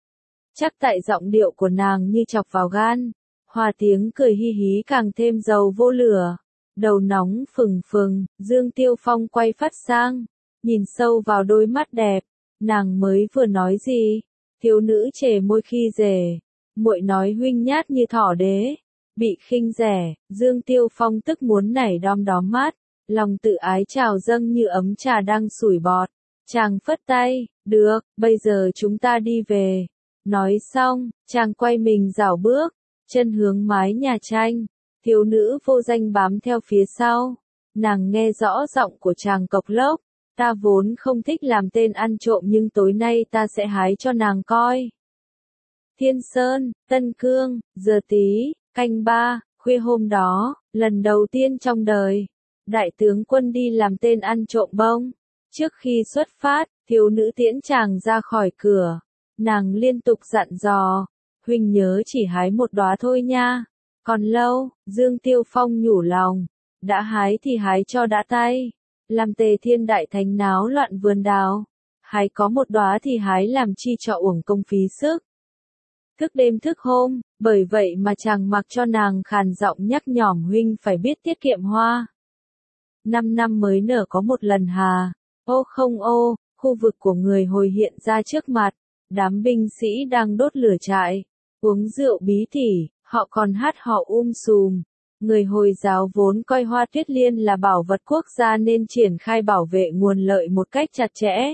Chắc tại giọng điệu của nàng như chọc vào gan. Hòa tiếng cười hi hí càng thêm dầu vô lửa. Đầu nóng phừng phừng, Dương Tiêu Phong quay phát sang, nhìn sâu vào đôi mắt đẹp. Nàng mới vừa nói gì? Thiếu nữ chề môi khi rể. Muội nói huynh nhát như thỏ đế. Bị khinh rẻ, Dương Tiêu Phong tức muốn nảy đom đóm mắt. lòng tự ái trào dâng như ấm trà đang sủi bọt. Chàng phất tay, được, bây giờ chúng ta đi về. Nói xong, chàng quay mình rảo bước, chân hướng mái nhà tranh. Thiếu nữ vô danh bám theo phía sau. Nàng nghe rõ giọng của chàng cộc lốc. Ta vốn không thích làm tên ăn trộm nhưng tối nay ta sẽ hái cho nàng coi. Thiên Sơn, Tân Cương, giờ tí, canh 3, khuya hôm đó, lần đầu tiên trong đời, đại tướng quân đi làm tên ăn trộm bông. Trước khi xuất phát, thiếu nữ tiễn chàng ra khỏi cửa. Nàng liên tục dặn dò, huynh nhớ chỉ hái một đóa thôi nha. Còn lâu, Dương Tiêu Phong nhủ lòng, đã hái thì hái cho đã tay. Làm Tề Thiên Đại Thánh náo loạn vườn đào. Hái có một đóa thì hái làm chi cho uổng công phí sức. Thức đêm thức hôm, bởi vậy mà chàng mặc cho nàng khàn giọng nhắc nhỏm huynh phải biết tiết kiệm hoa. 5 năm mới nở có một lần hà. Ô không ô, khu vực của người Hồi hiện ra trước mặt. Đám binh sĩ đang đốt lửa trại, uống rượu bí tỉ, họ còn hát họ sùm. Người Hồi giáo vốn coi hoa tuyết liên là bảo vật quốc gia nên triển khai bảo vệ nguồn lợi một cách chặt chẽ.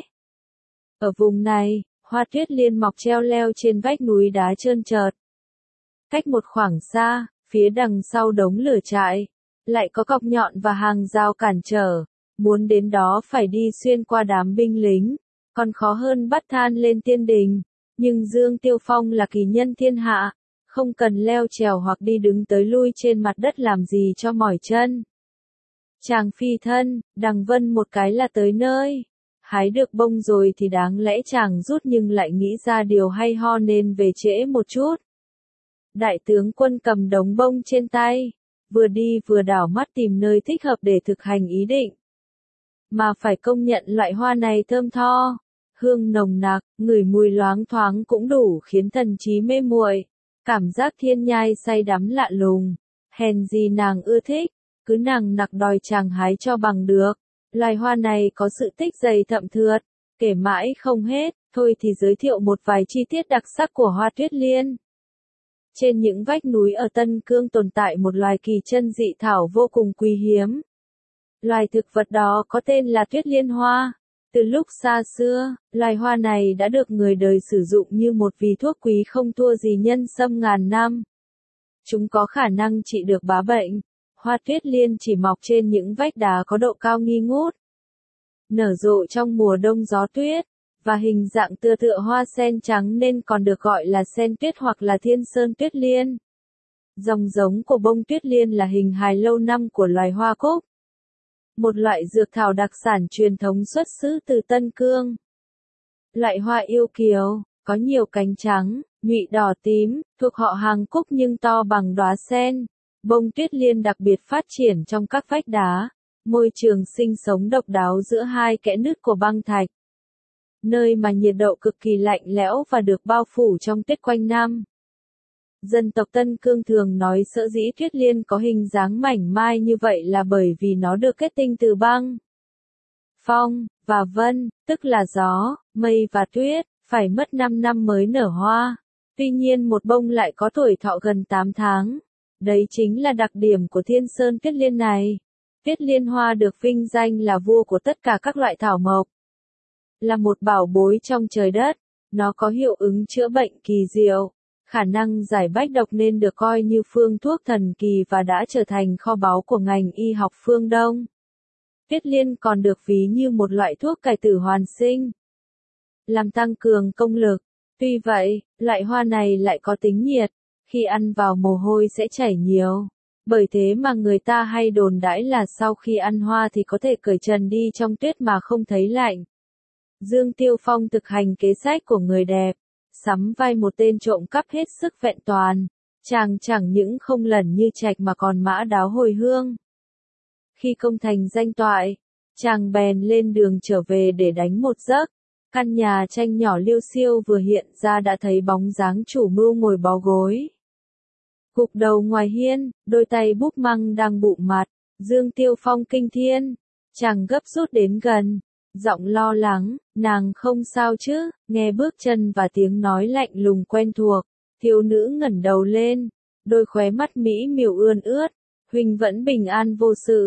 Ở vùng này, hoa tuyết liên mọc treo leo trên vách núi đá trơn trượt. Cách một khoảng xa, phía đằng sau đống lửa trại, lại có cọc nhọn và hàng rào cản trở. Muốn đến đó phải đi xuyên qua đám binh lính, còn khó hơn bắt than lên tiên đình. Nhưng Dương Tiêu Phong là kỳ nhân thiên hạ, không cần leo trèo hoặc đi đứng tới lui trên mặt đất làm gì cho mỏi chân. Chàng phi thân, đằng vân một cái là tới nơi. Hái được bông rồi thì đáng lẽ chàng rút nhưng lại nghĩ ra điều hay ho nên về trễ một chút. Đại tướng quân cầm đống bông trên tay, vừa đi vừa đảo mắt tìm nơi thích hợp để thực hành ý định. Mà phải công nhận loại hoa này thơm tho, hương nồng nặc, ngửi mùi loáng thoáng cũng đủ khiến thần trí mê muội. Cảm giác thiên nhai say đắm lạ lùng, hèn gì nàng ưa thích, cứ nàng nặc đòi chàng hái cho bằng được. Loài hoa này có sự tích dày thậm thượt, kể mãi không hết, thôi thì giới thiệu một vài chi tiết đặc sắc của hoa tuyết liên. Trên những vách núi ở Tân Cương tồn tại một loài kỳ chân dị thảo vô cùng quý hiếm. Loài thực vật đó có tên là tuyết liên hoa. Từ lúc xa xưa, loài hoa này đã được người đời sử dụng như một vị thuốc quý không thua gì nhân sâm ngàn năm. Chúng có khả năng trị được bá bệnh. Hoa tuyết liên chỉ mọc trên những vách đá có độ cao nghi ngút. Nở rộ trong mùa đông gió tuyết, và hình dạng tựa tựa hoa sen trắng nên còn được gọi là sen tuyết hoặc là thiên sơn tuyết liên. Dòng giống của bông tuyết liên là hình hài lâu năm của loài hoa cúc. Một loại dược thảo đặc sản truyền thống xuất xứ từ Tân Cương. Loại hoa yêu kiều, có nhiều cánh trắng, nhụy đỏ tím, thuộc họ hàng cúc nhưng to bằng đóa sen. Bông tuyết liên đặc biệt phát triển trong các vách đá, môi trường sinh sống độc đáo giữa hai kẽ nứt của băng thạch. Nơi mà nhiệt độ cực kỳ lạnh lẽo và được bao phủ trong tuyết quanh năm. Dân tộc Tân Cương thường nói sở dĩ tuyết liên có hình dáng mảnh mai như vậy là bởi vì nó được kết tinh từ băng, phong, và vân, tức là gió, mây và tuyết, phải mất 5 năm mới nở hoa. Tuy nhiên một bông lại có tuổi thọ gần 8 tháng. Đấy chính là đặc điểm của thiên sơn tuyết liên này. Tuyết liên hoa được vinh danh là vua của tất cả các loại thảo mộc. Là một bảo bối trong trời đất, nó có hiệu ứng chữa bệnh kỳ diệu, khả năng giải bách độc nên được coi như phương thuốc thần kỳ và đã trở thành kho báu của ngành y học phương Đông. Tuyết liên còn được ví như một loại thuốc cải tử hoàn sinh, làm tăng cường công lực. Tuy vậy, loại hoa này lại có tính nhiệt, khi ăn vào mồ hôi sẽ chảy nhiều. Bởi thế mà người ta hay đồn đãi là sau khi ăn hoa thì có thể cởi trần đi trong tuyết mà không thấy lạnh. Dương Tiêu Phong thực hành kế sách của người đẹp, sắm vai một tên trộm cắp hết sức vẹn toàn. Chàng chẳng những không lẩn như trạch mà còn mã đáo hồi hương. Khi công thành danh toại, chàng bèn lên đường trở về để đánh một giấc. Căn nhà tranh nhỏ liêu xiêu vừa hiện ra đã thấy bóng dáng chủ mưu ngồi bó gối. Gục đầu ngoài hiên, đôi tay búp măng đang bụm mặt. Dương Tiêu Phong kinh thiên. Chàng gấp rút đến gần. Giọng lo lắng, nàng không sao chứ, nghe bước chân và tiếng nói lạnh lùng quen thuộc. Thiếu nữ ngẩng đầu lên, đôi khóe mắt mỹ miều ươn ướt. Huynh vẫn bình an vô sự.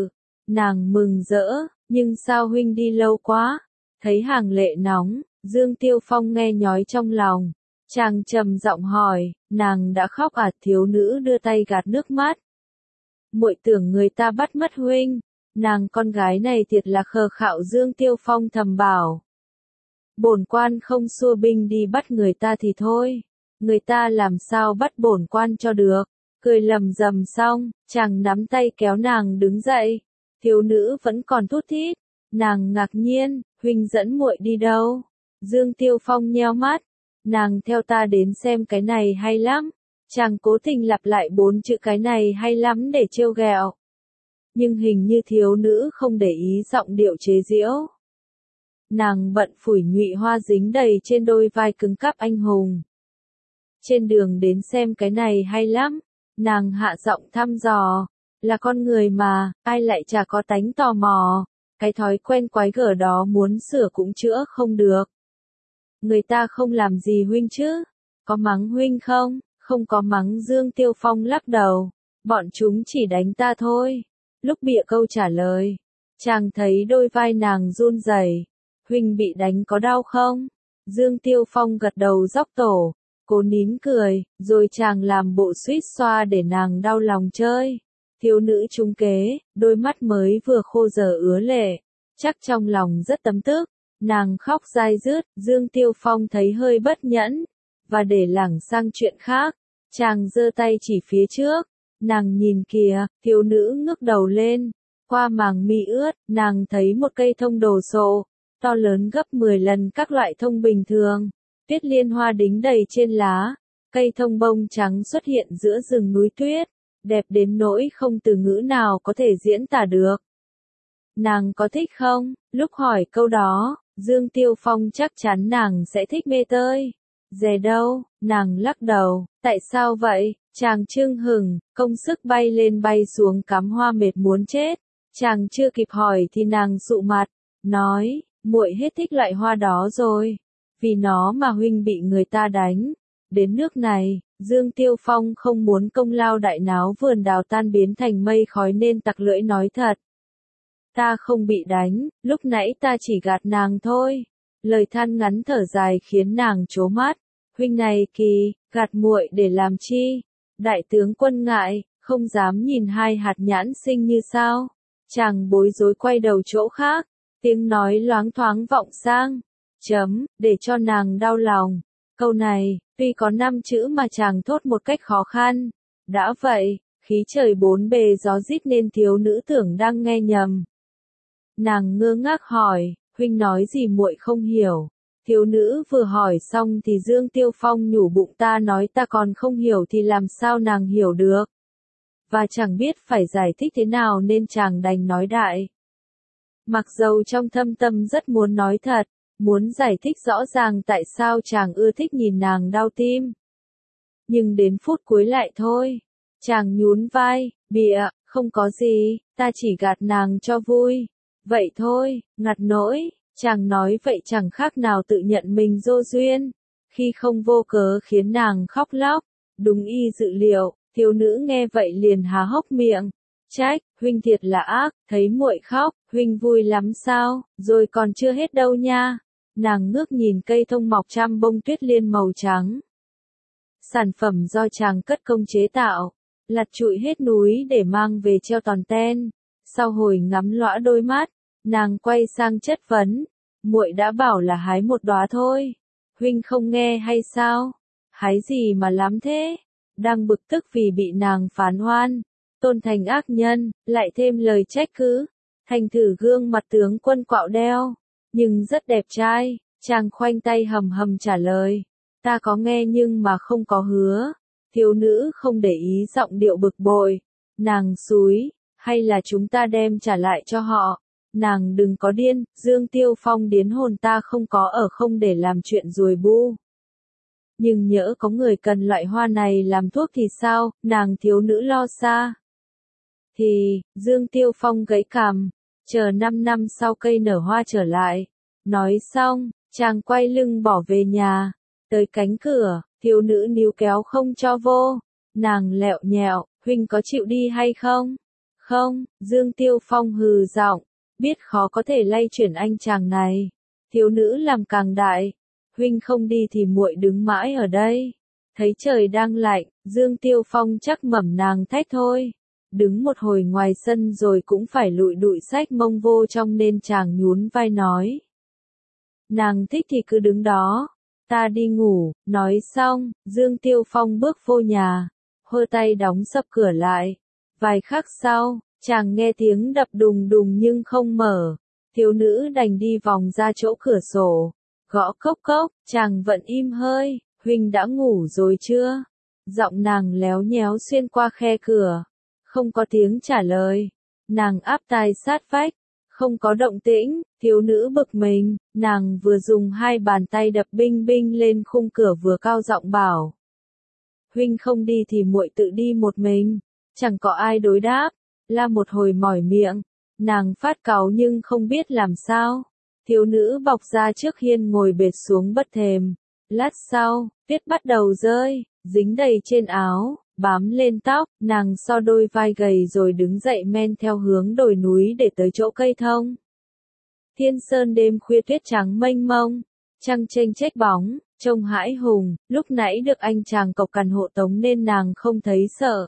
Nàng mừng rỡ, nhưng sao huynh đi lâu quá? Thấy hàng lệ nóng, Dương Tiêu Phong nghe nhói trong lòng. Chàng trầm giọng hỏi, nàng đã khóc à? Thiếu nữ đưa tay gạt nước mắt. Muội tưởng người ta bắt mất huynh, nàng con gái này thiệt là khờ khạo. Dương Tiêu Phong thầm bảo. Bổn quan không xua binh đi bắt người ta thì thôi, người ta làm sao bắt bổn quan cho được. Cười lầm rầm xong, chàng nắm tay kéo nàng đứng dậy. Thiếu nữ vẫn còn thút thít, nàng ngạc nhiên, huynh dẫn muội đi đâu? Dương Tiêu Phong nheo mắt, nàng theo ta đến xem cái này hay lắm. Chàng cố tình lặp lại 4 chữ cái này hay lắm để trêu ghẹo. Nhưng hình như thiếu nữ không để ý giọng điệu chế giễu. Nàng bận phủi nhụy hoa dính đầy trên đôi vai cứng cáp anh hùng. Trên đường đến xem cái này hay lắm, nàng hạ giọng thăm dò. Là con người mà, ai lại chả có tánh tò mò. Cái thói quen quái gở đó muốn sửa cũng chữa không được. Người ta không làm gì huynh chứ? Có mắng huynh không? Không có mắng. Dương Tiêu Phong lắc đầu. Bọn chúng chỉ đánh ta thôi. Lúc bịa câu trả lời, chàng thấy đôi vai nàng run rẩy. Huynh bị đánh có đau không? Dương Tiêu Phong gật đầu dốc tổ, cố nín cười, rồi chàng làm bộ suýt xoa để nàng đau lòng chơi. Thiếu nữ trúng kế, đôi mắt mới vừa khô giờ ứa lệ, chắc trong lòng rất tấm tức. Nàng khóc dai dứt. Dương Tiêu Phong thấy hơi bất nhẫn, và để lảng sang chuyện khác, chàng giơ tay chỉ phía trước. Nàng nhìn kìa, thiếu nữ ngước đầu lên, qua màng mi ướt, nàng thấy một cây thông đồ sộ, to lớn gấp 10 lần các loại thông bình thường. Tuyết liên hoa đính đầy trên lá, cây thông bông trắng xuất hiện giữa rừng núi tuyết, đẹp đến nỗi không từ ngữ nào có thể diễn tả được. Nàng có thích không? Lúc hỏi câu đó, Dương Tiêu Phong chắc chắn nàng sẽ thích mê tơi. Dè đâu? Nàng lắc đầu. Tại sao vậy? Chàng chưng hừng, công sức bay lên bay xuống cắm hoa mệt muốn chết. Chàng chưa kịp hỏi thì nàng sụ mặt, nói, muội hết thích loại hoa đó rồi. Vì nó mà huynh bị người ta đánh. Đến nước này, Dương Tiêu Phong không muốn công lao đại náo vườn đào tan biến thành mây khói nên tặc lưỡi nói thật. Ta không bị đánh, lúc nãy ta chỉ gạt nàng thôi. Lời than ngắn thở dài khiến nàng trố mắt. Huynh này kỳ, gạt muội để làm chi? Đại tướng Quân ngại, không dám nhìn hai hạt nhãn xinh như sao. Chàng bối rối quay đầu chỗ khác, tiếng nói loáng thoáng vọng sang. Để cho nàng đau lòng. Câu này, tuy có 5 chữ mà chàng thốt một cách khó khăn. Đã vậy, khí trời bốn bề gió rít nên thiếu nữ tưởng đang nghe nhầm. Nàng ngơ ngác hỏi, huynh nói gì muội không hiểu. Thiếu nữ vừa hỏi xong thì Dương Tiêu Phong nhủ bụng ta nói ta còn không hiểu thì làm sao nàng hiểu được. Và chẳng biết phải giải thích thế nào nên chàng đành nói đại. Mặc dầu trong thâm tâm rất muốn nói thật, muốn giải thích rõ ràng tại sao chàng ưa thích nhìn nàng đau tim. Nhưng đến phút cuối lại thôi. Chàng nhún vai, bịa, không có gì, ta chỉ gạt nàng cho vui. Vậy thôi, ngặt nỗi, chàng nói vậy chẳng khác nào tự nhận mình vô duyên. Khi không vô cớ khiến nàng khóc lóc, đúng y dự liệu, thiếu nữ nghe vậy liền há hốc miệng. Trách, huynh thiệt là ác, thấy muội khóc, huynh vui lắm sao, rồi còn chưa hết đâu nha. Nàng ngước nhìn cây thông mọc trăm bông tuyết liên màu trắng. Sản phẩm do chàng cất công chế tạo, lặt trụi hết núi để mang về treo tòn ten. Sau hồi ngắm lõa đôi mắt, nàng quay sang chất vấn, muội đã bảo là hái một đóa thôi, huynh không nghe hay sao? Hái gì mà lắm thế? Đang bực tức vì bị nàng phán oan, tôn thành ác nhân, lại thêm lời trách cứ. Thành thử gương mặt tướng quân quạo đeo, nhưng rất đẹp trai. Chàng khoanh tay hầm hầm trả lời, ta có nghe nhưng mà không có hứa. Thiếu nữ không để ý giọng điệu bực bội, nàng xúi, hay là chúng ta đem trả lại cho họ. Nàng đừng có điên, Dương Tiêu Phong điến hồn ta không có ở không để làm chuyện ruồi bu. Nhưng nhỡ có người cần loại hoa này làm thuốc thì sao, nàng thiếu nữ lo xa. Thì, Dương Tiêu Phong gãy cằm, chờ 5 năm sau cây nở hoa trở lại. Nói xong, chàng quay lưng bỏ về nhà. Tới cánh cửa, thiếu nữ níu kéo không cho vô. Nàng lẹo nhẹo, huynh có chịu đi hay không? Không, Dương Tiêu Phong hừ giọng, biết khó có thể lay chuyển anh chàng này. Thiếu nữ làm càng đại, huynh không đi thì muội đứng mãi ở đây. Thấy trời đang lạnh, Dương Tiêu Phong chắc mẩm nàng thách thôi. Đứng một hồi ngoài sân rồi cũng phải lụi đụi xách mông vô trong nên chàng nhún vai nói. Nàng thích thì cứ đứng đó, ta đi ngủ. Nói xong, Dương Tiêu Phong bước vô nhà, hơ tay đóng sập cửa lại. Vài khắc sau, chàng nghe tiếng đập đùng đùng nhưng không mở. Thiếu nữ đành đi vòng ra chỗ cửa sổ, gõ cốc cốc, chàng vẫn im hơi. Huynh đã ngủ rồi chưa? Giọng nàng léo nhéo xuyên qua khe cửa. Không có tiếng trả lời. Nàng áp tai sát vách. Không có động tĩnh. Thiếu nữ bực mình. Nàng vừa dùng hai bàn tay đập binh binh lên khung cửa vừa cao giọng bảo. Huynh không đi thì muội tự đi một mình. Chẳng có ai đối đáp. La một hồi mỏi miệng. Nàng phát cáu nhưng không biết làm sao. Thiếu nữ bọc ra trước hiên ngồi bệt xuống bất thềm. Lát sau, tuyết bắt đầu rơi, dính đầy trên áo, bám lên tóc, nàng so đôi vai gầy rồi đứng dậy men theo hướng đồi núi để tới chỗ cây thông. Thiên sơn đêm khuya tuyết trắng mênh mông, trăng chênh chếch bóng, trông hãi hùng, lúc nãy được anh chàng cộc cằn hộ tống nên nàng không thấy sợ.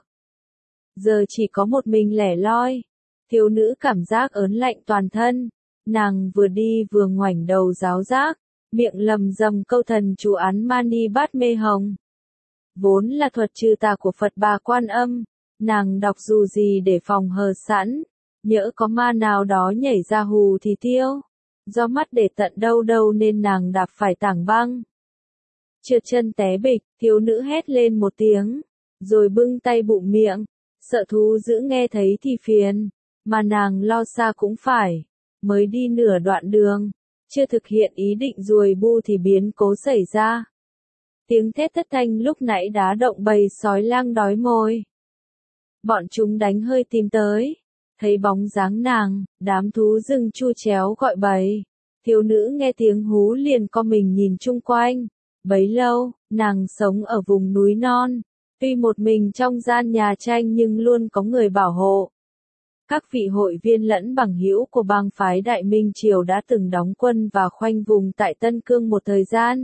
Giờ chỉ có một mình lẻ loi, thiếu nữ cảm giác ớn lạnh toàn thân, nàng vừa đi vừa ngoảnh đầu ráo giác. Miệng lầm rầm câu thần chú án Mani Bát Mê Hồng. Vốn là thuật trừ tà của Phật Bà Quan Âm, nàng đọc dù gì để phòng hờ sẵn, nhỡ có ma nào đó nhảy ra hù thì tiêu. Do mắt để tận đâu đâu nên nàng đạp phải tảng băng. Trượt chân té bịch, thiếu nữ hét lên một tiếng, rồi bưng tay bụng miệng, sợ thú dữ nghe thấy thì phiền, mà nàng lo xa cũng phải, mới đi nửa đoạn đường. Chưa thực hiện ý định ruồi bu thì biến cố xảy ra. Tiếng thét thất thanh lúc nãy đã động bầy sói lang đói mồi. Bọn chúng đánh hơi tìm tới. Thấy bóng dáng nàng, đám thú rừng chu chéo gọi bầy. Thiếu nữ nghe tiếng hú liền co mình nhìn chung quanh. Bấy lâu, nàng sống ở vùng núi non. Tuy một mình trong gian nhà tranh nhưng luôn có người bảo hộ. Các vị hội viên lẫn bằng hữu của bang phái Đại Minh Triều đã từng đóng quân và khoanh vùng tại Tân Cương một thời gian.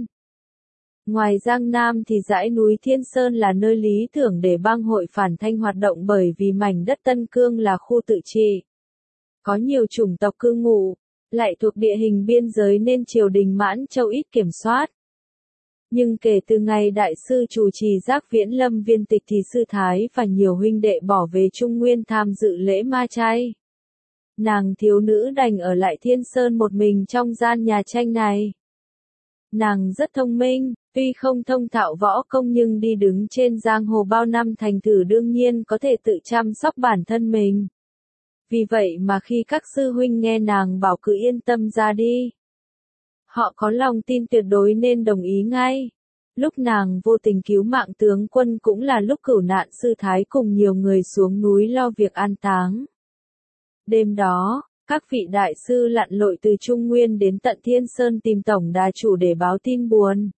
Ngoài Giang Nam thì dãy núi Thiên Sơn là nơi lý tưởng để bang hội phản thanh hoạt động bởi vì mảnh đất Tân Cương là khu tự trị. Có nhiều chủng tộc cư ngụ, lại thuộc địa hình biên giới nên triều đình Mãn Châu ít kiểm soát. Nhưng kể từ ngày đại sư chủ trì Giác Viễn Lâm viên tịch thì sư Thái và nhiều huynh đệ bỏ về Trung Nguyên tham dự lễ ma chay. Nàng thiếu nữ đành ở lại Thiên Sơn một mình trong gian nhà tranh này. Nàng rất thông minh, tuy không thông thạo võ công nhưng đi đứng trên giang hồ bao năm thành thử đương nhiên có thể tự chăm sóc bản thân mình. Vì vậy mà khi các sư huynh nghe nàng bảo cứ yên tâm ra đi, họ có lòng tin tuyệt đối nên đồng ý ngay. Lúc nàng vô tình cứu mạng tướng quân cũng là lúc cửu nạn sư Thái cùng nhiều người xuống núi lo việc an táng. Đêm đó, các vị đại sư lặn lội từ Trung Nguyên đến tận Thiên Sơn tìm tổng đà chủ để báo tin buồn.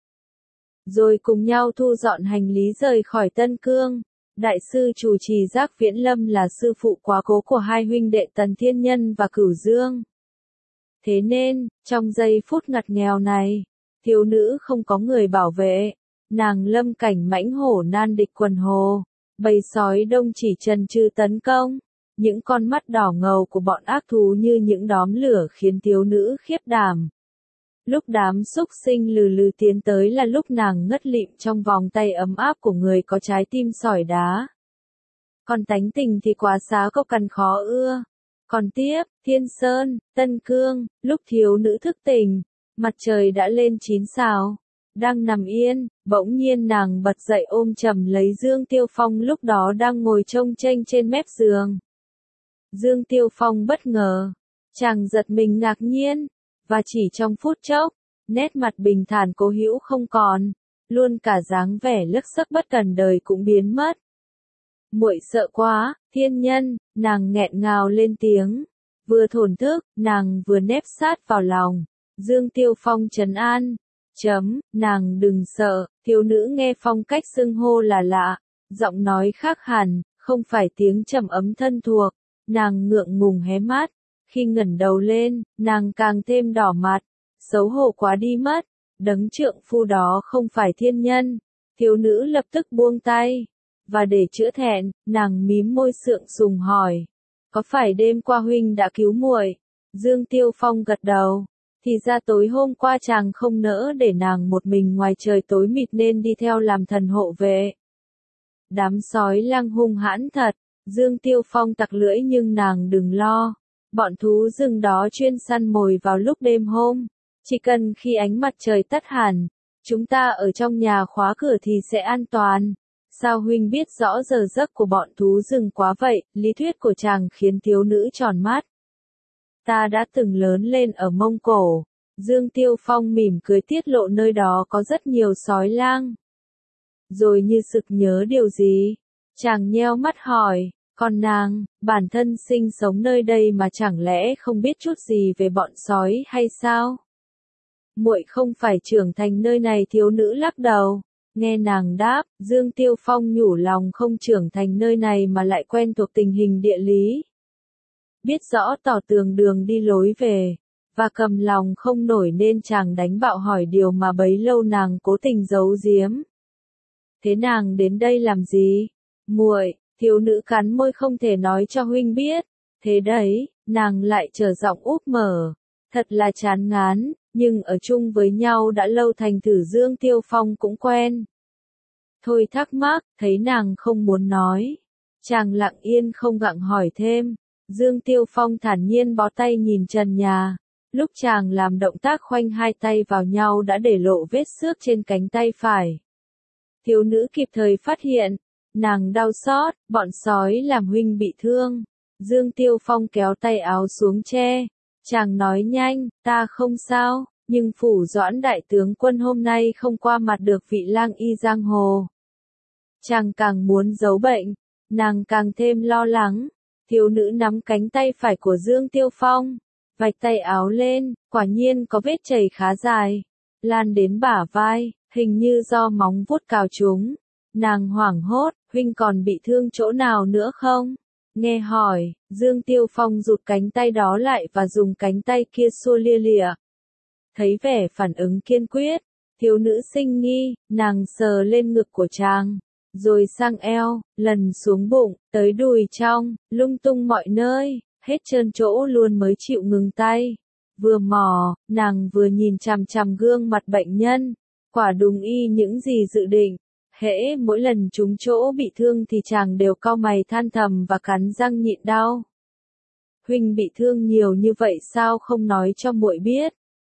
Rồi cùng nhau thu dọn hành lý rời khỏi Tân Cương. Đại sư chủ trì Giác Viễn Lâm là sư phụ quá cố của hai huynh đệ Tần Thiên Nhân và Cửu Dương. Thế nên, trong giây phút ngặt nghèo này, thiếu nữ không có người bảo vệ, nàng lâm cảnh mãnh hổ nan địch quần hồ, bầy sói đông chỉ trần trừ tấn công, những con mắt đỏ ngầu của bọn ác thú như những đóm lửa khiến thiếu nữ khiếp đảm. Lúc đám súc sinh lừ lừ tiến tới là lúc nàng ngất lịm trong vòng tay ấm áp của người có trái tim sỏi đá. Còn tánh tình thì quá xá cộc cằn khó ưa. Còn tiếp, Thiên Sơn, Tân Cương, lúc thiếu nữ thức tỉnh, mặt trời đã lên 9 sao. Đang nằm yên, bỗng nhiên nàng bật dậy ôm chầm lấy Dương Tiêu Phong lúc đó đang ngồi chông chênh trên mép giường. Dương Tiêu Phong bất ngờ, chàng giật mình ngạc nhiên, và chỉ trong phút chốc, nét mặt bình thản cố hữu không còn, luôn cả dáng vẻ lấc sắc bất cần đời cũng biến mất. Muội sợ quá, Thiên Nhân, nàng nghẹn ngào lên tiếng, vừa thổn thức, nàng vừa nép sát vào lòng. Dương Tiêu Phong trấn an, nàng đừng sợ. Thiếu nữ nghe phong cách xưng hô là lạ, giọng nói khác hẳn, không phải tiếng trầm ấm thân thuộc, nàng ngượng ngùng hé mắt, khi ngẩng đầu lên, nàng càng thêm đỏ mặt, xấu hổ quá đi mất, đấng trượng phu đó không phải thiên nhân. Thiếu nữ lập tức buông tay, và để chữa thẹn, nàng mím môi sượng sùng hỏi, có phải đêm qua huynh đã cứu muội? Dương Tiêu Phong gật đầu, thì ra tối hôm qua chàng không nỡ để nàng một mình ngoài trời tối mịt nên đi theo làm thần hộ vệ. Đám sói lang hung hãn thật, Dương Tiêu Phong tặc lưỡi nhưng nàng đừng lo, bọn thú rừng đó chuyên săn mồi vào lúc đêm hôm, chỉ cần khi ánh mặt trời tắt hẳn, chúng ta ở trong nhà khóa cửa thì sẽ an toàn. Sao huynh biết rõ giờ giấc của bọn thú rừng quá vậy? Lý thuyết của chàng khiến thiếu nữ tròn mắt. Ta đã từng lớn lên ở Mông Cổ. Dương Tiêu Phong mỉm cười tiết lộ nơi đó có rất nhiều sói lang. Rồi như sực nhớ điều gì, chàng nheo mắt hỏi, còn nàng, bản thân sinh sống nơi đây mà chẳng lẽ không biết chút gì về bọn sói hay sao? Muội không phải trưởng thành nơi này, thiếu nữ lắc đầu. Nghe nàng đáp, Dương Tiêu Phong nhủ lòng không trưởng thành nơi này mà lại quen thuộc tình hình địa lý. Biết rõ tỏ tường đường đi lối về, và cầm lòng không nổi nên chàng đánh bạo hỏi điều mà bấy lâu nàng cố tình giấu giếm. Thế nàng đến đây làm gì? Muội, thiếu nữ cắn môi không thể nói cho huynh biết. Thế đấy, nàng lại trở giọng úp mở. Thật là chán ngán, nhưng ở chung với nhau đã lâu thành thử Dương Tiêu Phong cũng quen. Thôi thắc mắc, thấy nàng không muốn nói. Chàng lặng yên không gặng hỏi thêm. Dương Tiêu Phong thản nhiên bó tay nhìn trần nhà. Lúc chàng làm động tác khoanh hai tay vào nhau đã để lộ vết xước trên cánh tay phải. Thiếu nữ kịp thời phát hiện. Nàng đau xót, bọn sói làm huynh bị thương. Dương Tiêu Phong kéo tay áo xuống che. Chàng nói nhanh, ta không sao, nhưng phủ Doãn đại tướng quân hôm nay không qua mặt được vị lang y giang hồ. Chàng càng muốn giấu bệnh, nàng càng thêm lo lắng. Thiếu nữ nắm cánh tay phải của Dương Tiêu Phong, vạch tay áo lên, quả nhiên có vết chảy khá dài, lan đến bả vai, hình như do móng vuốt cào chúng. Nàng hoảng hốt, huynh còn bị thương chỗ nào nữa không? Nghe hỏi, Dương Tiêu Phong rụt cánh tay đó lại và dùng cánh tay kia xua lia lịa. Thấy vẻ phản ứng kiên quyết, thiếu nữ sinh nghi, nàng sờ lên ngực của chàng, rồi sang eo, lần xuống bụng, tới đùi trong, lung tung mọi nơi, hết trơn chỗ luôn mới chịu ngừng tay. Vừa mò, nàng vừa nhìn chằm chằm gương mặt bệnh nhân, quả đúng y những gì dự định. Hễ mỗi lần trúng chỗ bị thương thì chàng đều cau mày than thầm và cắn răng nhịn đau. Huynh bị thương nhiều như vậy sao không nói cho muội biết?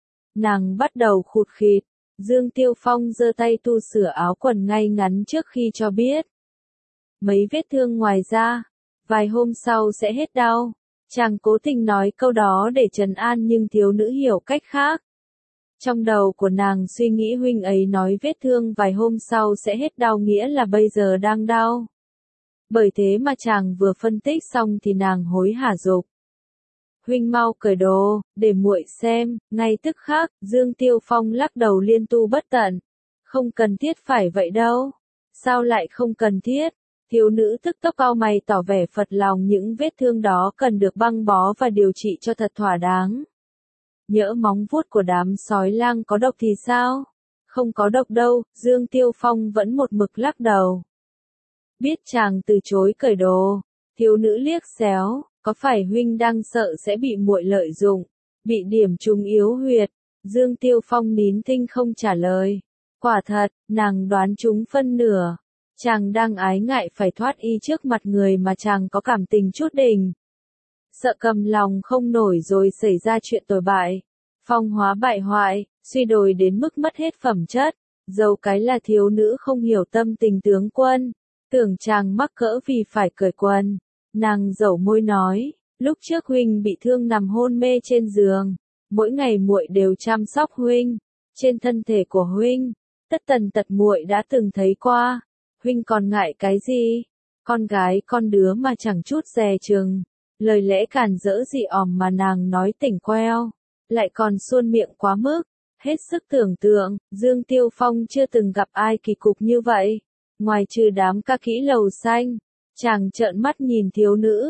Nàng bắt đầu khụt khịt. Dương Tiêu Phong giơ tay tu sửa áo quần ngay ngắn trước khi cho biết. Mấy vết thương ngoài ra, vài hôm sau sẽ hết đau. Chàng cố tình nói câu đó để trấn an nhưng thiếu nữ hiểu cách khác. Trong đầu của nàng suy nghĩ huynh ấy nói vết thương vài hôm sau sẽ hết đau nghĩa là bây giờ đang đau. Bởi thế mà chàng vừa phân tích xong thì nàng hối hả dục. Huynh mau cởi đồ, để muội xem. Ngay tức khắc, Dương Tiêu Phong lắc đầu liên tu bất tận. Không cần thiết phải vậy đâu. Sao lại không cần thiết? Thiếu nữ tức tốc cau mày tỏ vẻ phật lòng, những vết thương đó cần được băng bó và điều trị cho thật thỏa đáng. Nhỡ móng vuốt của đám sói lang có độc thì sao? Không có độc đâu, Dương Tiêu Phong vẫn một mực lắc đầu. Biết chàng từ chối cởi đồ, thiếu nữ liếc xéo, có phải huynh đang sợ sẽ bị muội lợi dụng, bị điểm trúng yếu huyệt? Dương Tiêu Phong nín thinh không trả lời. Quả thật, nàng đoán trúng phân nửa. Chàng đang ái ngại phải thoát y trước mặt người mà chàng có cảm tình chút đỉnh. Sợ cầm lòng không nổi rồi xảy ra chuyện tồi bại. Phong hóa bại hoại, suy đồi đến mức mất hết phẩm chất. Dầu cái là thiếu nữ không hiểu tâm tình tướng quân. Tưởng chàng mắc cỡ vì phải cởi quần. Nàng dẩu môi nói, lúc trước huynh bị thương nằm hôn mê trên giường. Mỗi ngày muội đều chăm sóc huynh. Trên thân thể của huynh, tất tần tật muội đã từng thấy qua. Huynh còn ngại cái gì? Con gái con đứa mà chẳng chút dè chừng. Lời lẽ càn rỡ dị òm mà nàng nói tỉnh queo. Lại còn suôn miệng quá mức. Hết sức tưởng tượng, Dương Tiêu Phong chưa từng gặp ai kỳ cục như vậy. Ngoài trừ đám ca kỹ lầu xanh, chàng trợn mắt nhìn thiếu nữ.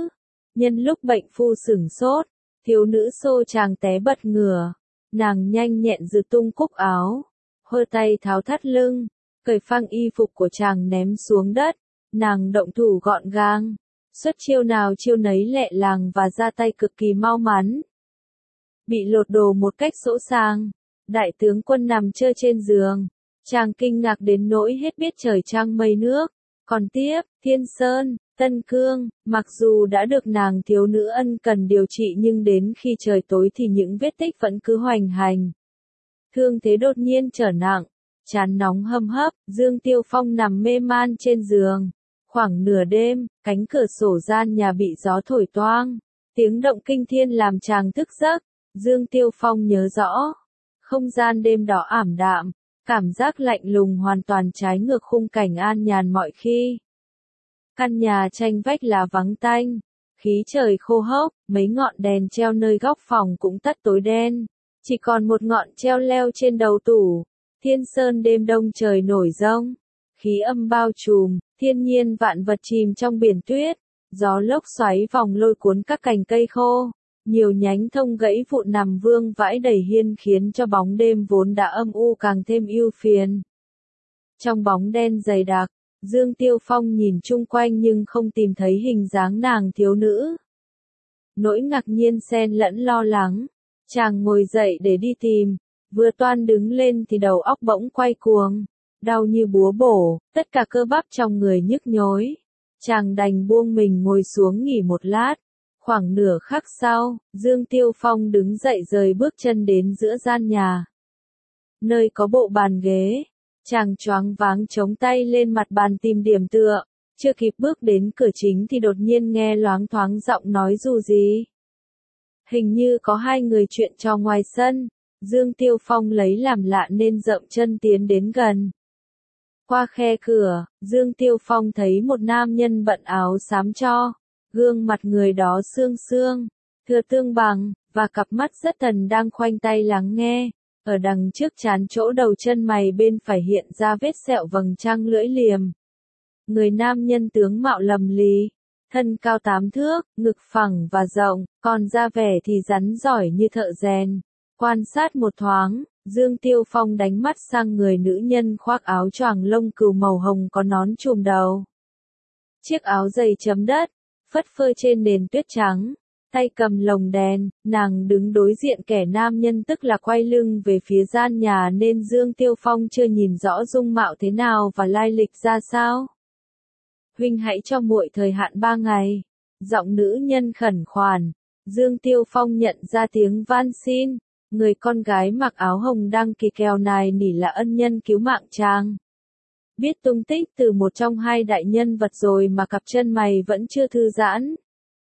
Nhân lúc bệnh phu sửng sốt, thiếu nữ xô chàng té bật ngửa. Nàng nhanh nhẹn giật tung cúc áo, hơ tay tháo thắt lưng, cởi phăng y phục của chàng ném xuống đất. Nàng động thủ gọn gàng, xuất chiêu nào chiêu nấy lẹ làng và ra tay cực kỳ mau mắn. Bị lột đồ một cách sỗ sàng, đại tướng quân nằm trơ trên giường. Chàng kinh ngạc đến nỗi hết biết trời trăng mây nước. Còn tiếp, Thiên Sơn, Tân Cương, mặc dù đã được nàng thiếu nữ ân cần điều trị nhưng đến khi trời tối thì những vết tích vẫn cứ hoành hành. Thương thế đột nhiên trở nặng, trán nóng hâm hấp, Dương Tiêu Phong nằm mê man trên giường. Khoảng nửa đêm, cánh cửa sổ gian nhà bị gió thổi toang. Tiếng động kinh thiên làm chàng thức giấc. Dương Tiêu Phong nhớ rõ. Không gian đêm đó ảm đạm. Cảm giác lạnh lùng hoàn toàn trái ngược khung cảnh an nhàn mọi khi. Căn nhà tranh vách lá vắng tanh. Khí trời khô hốc, mấy ngọn đèn treo nơi góc phòng cũng tắt tối đen. Chỉ còn một ngọn treo leo trên đầu tủ. Thiên Sơn đêm đông trời nổi giông. Khí âm bao trùm, thiên nhiên vạn vật chìm trong biển tuyết. Gió lốc xoáy vòng lôi cuốn các cành cây khô. Nhiều nhánh thông gãy vụn nằm vương vãi đầy hiên khiến cho bóng đêm vốn đã âm u càng thêm ưu phiền. Trong bóng đen dày đặc, Dương Tiêu Phong nhìn chung quanh nhưng không tìm thấy hình dáng nàng thiếu nữ. Nỗi ngạc nhiên xen lẫn lo lắng, chàng ngồi dậy để đi tìm, vừa toan đứng lên thì đầu óc bỗng quay cuồng, đau như búa bổ, tất cả cơ bắp trong người nhức nhối. Chàng đành buông mình ngồi xuống nghỉ một lát. Khoảng nửa khắc sau, Dương Tiêu Phong đứng dậy rời bước chân đến giữa gian nhà. Nơi có bộ bàn ghế, chàng choáng váng chống tay lên mặt bàn tìm điểm tựa, chưa kịp bước đến cửa chính thì đột nhiên nghe loáng thoáng giọng nói dù gì. Hình như có hai người chuyện trò ngoài sân, Dương Tiêu Phong lấy làm lạ nên dậm chân tiến đến gần. Qua khe cửa, Dương Tiêu Phong thấy một nam nhân bận áo xám cho. Gương mặt người đó xương xương, thưa tương bằng, và cặp mắt rất thần đang khoanh tay lắng nghe. Ở đằng trước trán chỗ đầu chân mày bên phải hiện ra vết sẹo vầng trăng lưỡi liềm. Người nam nhân tướng mạo lầm lì, thân cao 8 thước, ngực phẳng và rộng, còn da vẻ thì rắn giỏi như thợ rèn. Quan sát một thoáng, Dương Tiêu Phong đánh mắt sang người nữ nhân khoác áo choàng lông cừu màu hồng có nón trùm đầu. Chiếc áo dày chấm đất, phất phơ trên nền tuyết trắng, tay cầm lồng đèn, nàng đứng đối diện kẻ nam nhân tức là quay lưng về phía gian nhà nên Dương Tiêu Phong chưa nhìn rõ dung mạo thế nào và lai lịch ra sao. Huynh hãy cho muội thời hạn 3 ngày. Giọng nữ nhân khẩn khoản. Dương Tiêu Phong nhận ra tiếng van xin. Người con gái mặc áo hồng đang kỳ kèo nài nỉ là ân nhân cứu mạng chàng. Biết tung tích từ một trong hai đại nhân vật rồi mà cặp chân mày vẫn chưa thư giãn.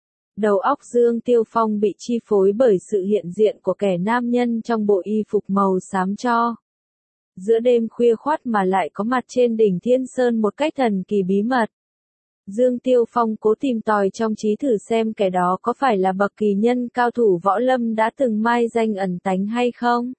Đầu óc Dương Tiêu Phong bị chi phối bởi sự hiện diện của kẻ nam nhân trong bộ y phục màu xám cho. Giữa đêm khuya khoắt mà lại có mặt trên đỉnh Thiên Sơn một cách thần kỳ bí mật. Dương Tiêu Phong cố tìm tòi trong trí thử xem kẻ đó có phải là bậc kỳ nhân cao thủ võ lâm đã từng mai danh ẩn tánh hay không.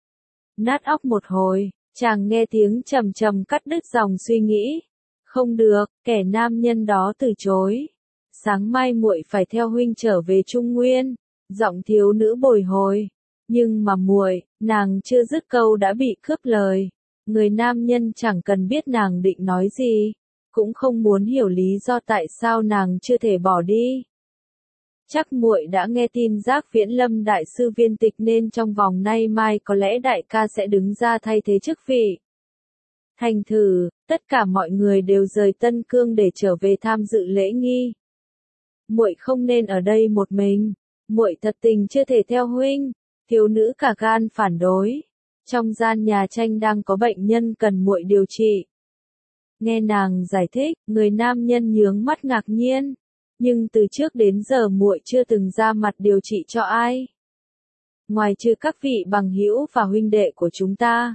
Nát óc một hồi, chàng nghe tiếng trầm trầm cắt đứt dòng suy nghĩ. Không được, kẻ nam nhân đó từ chối. Sáng mai muội phải theo huynh trở về Trung Nguyên. Giọng thiếu nữ bồi hồi. Nhưng mà muội, nàng chưa dứt câu đã bị cướp lời. Người nam nhân chẳng cần biết nàng định nói gì, cũng không muốn hiểu lý do tại sao nàng chưa thể bỏ đi. Chắc muội đã nghe tin Giác Viễn Lâm đại sư viên tịch nên trong vòng nay mai có lẽ đại ca sẽ đứng ra thay thế chức vị. Thành thử, tất cả mọi người đều rời Tân Cương để trở về tham dự lễ nghi. Muội không nên ở đây một mình, muội thật tình chưa thể theo huynh. Thiếu nữ cả gan phản đối. Trong gian nhà tranh đang có bệnh nhân cần muội điều trị. Nghe nàng giải thích, người nam nhân nhướng mắt ngạc nhiên. Nhưng từ trước đến giờ muội chưa từng ra mặt điều trị cho ai. Ngoài trừ các vị bằng hữu và huynh đệ của chúng ta.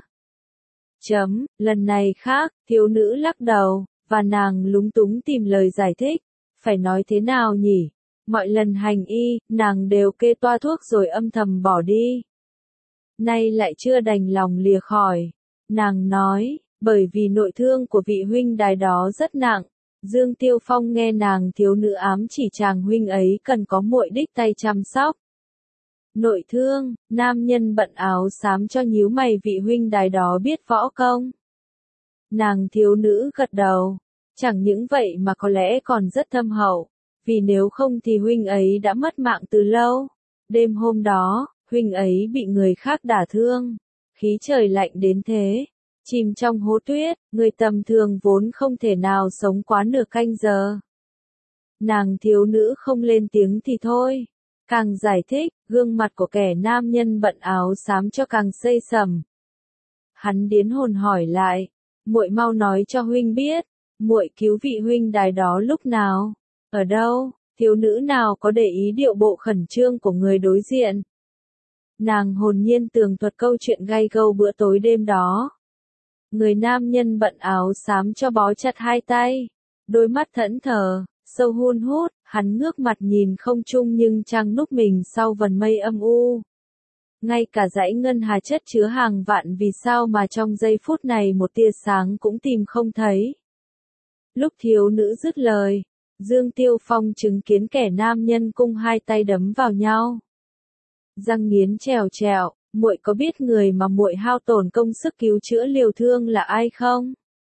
Lần này khác, thiếu nữ lắc đầu, và nàng lúng túng tìm lời giải thích. Phải nói thế nào nhỉ? Mọi lần hành y, nàng đều kê toa thuốc rồi âm thầm bỏ đi. Nay lại chưa đành lòng lìa khỏi. Nàng nói, bởi vì nội thương của vị huynh đài đó rất nặng, Dương Tiêu Phong nghe nàng thiếu nữ ám chỉ chàng huynh ấy cần có muội đích tay chăm sóc. Nội thương, nam nhân bận áo xám cho nhíu mày, vị huynh đài đó biết võ công. Nàng thiếu nữ gật đầu, chẳng những vậy mà có lẽ còn rất thâm hậu, vì nếu không thì huynh ấy đã mất mạng từ lâu. Đêm hôm đó, huynh ấy bị người khác đả thương, khí trời lạnh đến thế, chìm trong hố tuyết, người tầm thường vốn không thể nào sống quá nửa canh giờ. Nàng thiếu nữ không lên tiếng thì thôi, càng giải thích, gương mặt của kẻ nam nhân bận áo xám cho càng xây sầm. Hắn điến hồn hỏi lại, muội mau nói cho huynh biết, muội cứu vị huynh đài đó lúc nào, ở đâu? Thiếu nữ nào có để ý điệu bộ khẩn trương của người đối diện. Nàng hồn nhiên tường thuật câu chuyện gay gâu bữa tối đêm đó. Người nam nhân bận áo xám cho bó chặt hai tay, đôi mắt thẫn thờ, sâu hun hút, hắn ngước mặt nhìn không trung nhưng trăng núp mình sau vần mây âm u. Ngay cả dãy ngân hà chất chứa hàng vạn vì sao mà trong giây phút này một tia sáng cũng tìm không thấy. Lúc thiếu nữ dứt lời, Dương Tiêu Phong chứng kiến kẻ nam nhân cung hai tay đấm vào nhau. Răng nghiến trèo trèo, muội có biết người mà muội hao tổn công sức cứu chữa liều thương là ai không?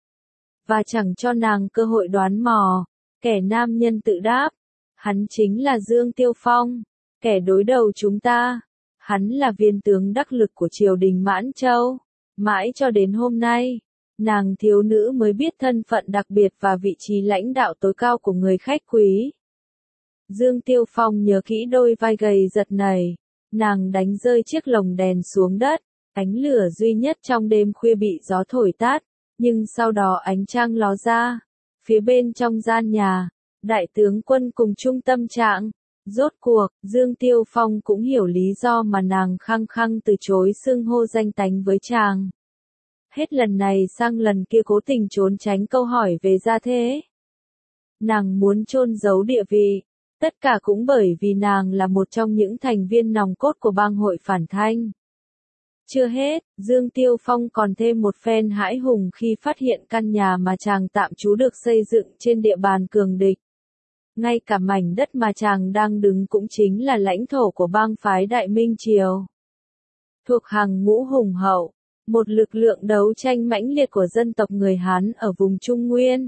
Và chẳng cho nàng cơ hội đoán mò, kẻ nam nhân tự đáp, hắn chính là Dương Tiêu Phong, kẻ đối đầu chúng ta. Hắn là viên tướng đắc lực của triều đình Mãn Châu. Mãi cho đến hôm nay, nàng thiếu nữ mới biết thân phận đặc biệt và vị trí lãnh đạo tối cao của người khách quý. Dương Tiêu Phong nhớ kỹ đôi vai gầy giật nảy, nàng đánh rơi chiếc lồng đèn xuống đất, ánh lửa duy nhất trong đêm khuya bị gió thổi tắt, nhưng sau đó ánh trăng ló ra, phía bên trong gian nhà, đại tướng quân cùng chung tâm trạng. Rốt cuộc, Dương Tiêu Phong cũng hiểu lý do mà nàng khăng khăng từ chối xưng hô danh tánh với chàng. Hết lần này sang lần kia cố tình trốn tránh câu hỏi về gia thế. Nàng muốn chôn giấu địa vị, tất cả cũng bởi vì nàng là một trong những thành viên nòng cốt của bang hội phản thanh. Chưa hết, Dương Tiêu Phong còn thêm một phen hãi hùng khi phát hiện căn nhà mà chàng tạm trú được xây dựng trên địa bàn cường địch. Ngay cả mảnh đất mà chàng đang đứng cũng chính là lãnh thổ của bang phái Đại Minh Triều. Thuộc hàng ngũ hùng hậu, một lực lượng đấu tranh mãnh liệt của dân tộc người Hán ở vùng Trung Nguyên.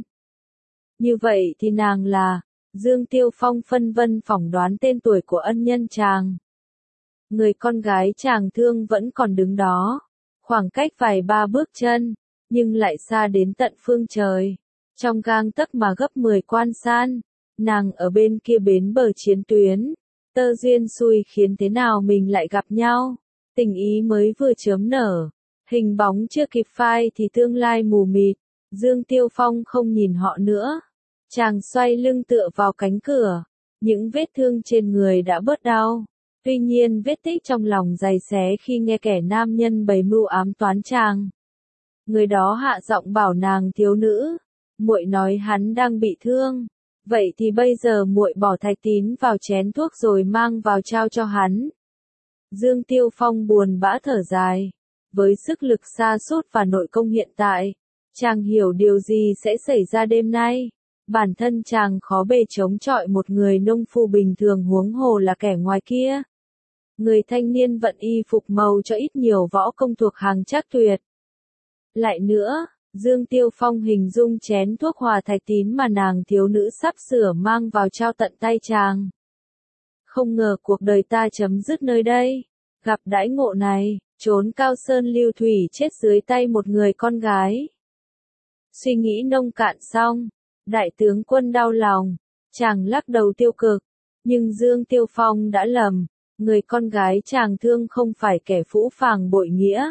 Như vậy thì nàng là, Dương Tiêu Phong phân vân phỏng đoán tên tuổi của ân nhân chàng. Người con gái chàng thương vẫn còn đứng đó, khoảng cách vài ba bước chân, nhưng lại xa đến tận phương trời. Trong gang tấc mà gấp 10 quan san. Nàng ở bên kia bến bờ chiến tuyến, tơ duyên xui khiến thế nào mình lại gặp nhau, tình ý mới vừa chớm nở, hình bóng chưa kịp phai thì tương lai mù mịt, Dương Tiêu Phong không nhìn họ nữa, chàng xoay lưng tựa vào cánh cửa, những vết thương trên người đã bớt đau, tuy nhiên vết tích trong lòng dày xé khi nghe kẻ nam nhân bày mưu ám toán chàng. Người đó hạ giọng bảo nàng thiếu nữ, muội nói hắn đang bị thương. Vậy thì bây giờ muội bỏ thạch tín vào chén thuốc rồi mang vào trao cho hắn. Dương Tiêu Phong buồn bã thở dài. Với sức lực sa sút và nội công hiện tại, chàng hiểu điều gì sẽ xảy ra đêm nay. Bản thân chàng khó bề chống chọi một người nông phu bình thường huống hồ là kẻ ngoài kia. Người thanh niên vận y phục màu cho ít nhiều võ công thuộc hàng trác tuyệt. Lại nữa, Dương Tiêu Phong hình dung chén thuốc hòa thạch tín mà nàng thiếu nữ sắp sửa mang vào trao tận tay chàng. Không ngờ cuộc đời ta chấm dứt nơi đây, gặp đãi ngộ này, trốn cao sơn lưu thủy chết dưới tay một người con gái. Suy nghĩ nông cạn xong, đại tướng quân đau lòng, chàng lắc đầu tiêu cực, nhưng Dương Tiêu Phong đã lầm, người con gái chàng thương không phải kẻ phũ phàng bội nghĩa.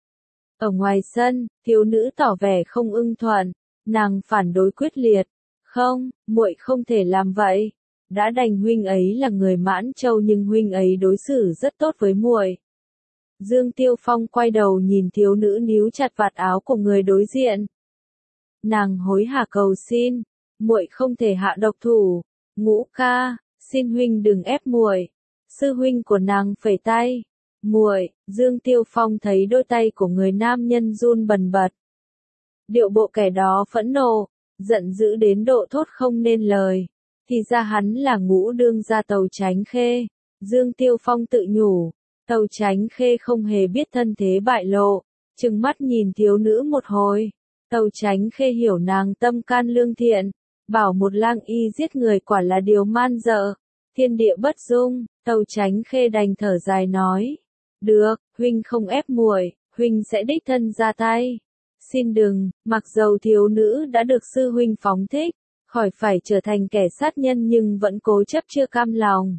Ở ngoài sân, thiếu nữ tỏ vẻ không ưng thuận, nàng phản đối quyết liệt. Không, muội không thể làm vậy. Đã đành huynh ấy là người Mãn Châu nhưng huynh ấy đối xử rất tốt với muội. Dương Tiêu Phong quay đầu nhìn thiếu nữ níu chặt vạt áo của người đối diện. Nàng hối hả cầu xin, muội không thể hạ độc thủ. Ngũ ca, xin huynh đừng ép muội. Sư huynh của nàng phẩy tay. Muội, Dương Tiêu Phong thấy đôi tay của người nam nhân run bần bật. Điệu bộ kẻ đó phẫn nộ, giận dữ đến độ thốt không nên lời. Thì ra hắn là Ngũ đương gia Tàu Chánh Khê. Dương Tiêu Phong tự nhủ, Tàu Chánh Khê không hề biết thân thế bại lộ, trừng mắt nhìn thiếu nữ một hồi. Tàu Chánh Khê hiểu nàng tâm can lương thiện, bảo một lang y giết người quả là điều man dợ, thiên địa bất dung. Tàu Chánh Khê đành thở dài nói, được, huynh không ép muội, huynh sẽ đích thân ra tay. Xin đừng, mặc dầu thiếu nữ đã được sư huynh phóng thích, khỏi phải trở thành kẻ sát nhân nhưng vẫn cố chấp chưa cam lòng.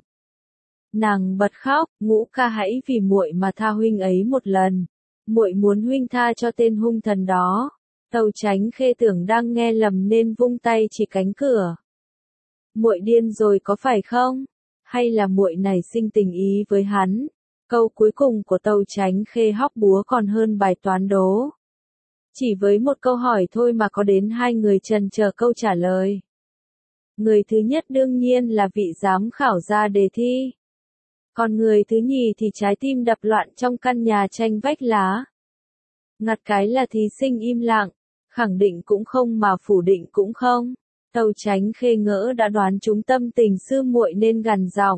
Nàng bật khóc, Ngũ ca hãy vì muội mà tha huynh ấy một lần. Muội muốn huynh tha cho tên hung thần đó. Tàu Chánh Khê tưởng đang nghe lầm nên vung tay chỉ cánh cửa. Muội điên rồi có phải không? Hay là muội nảy sinh tình ý với hắn? Câu cuối cùng của Tàu Chánh Khê hóc búa còn hơn bài toán đố. Chỉ với một câu hỏi thôi mà có đến hai người trần chờ câu trả lời. Người thứ nhất đương nhiên là vị giám khảo ra đề thi. Còn người thứ nhì thì trái tim đập loạn trong căn nhà tranh vách lá. Ngặt cái là thí sinh im lặng, khẳng định cũng không mà phủ định cũng không. Tàu Chánh Khê ngỡ đã đoán trúng tâm tình sư muội nên gằn giọng.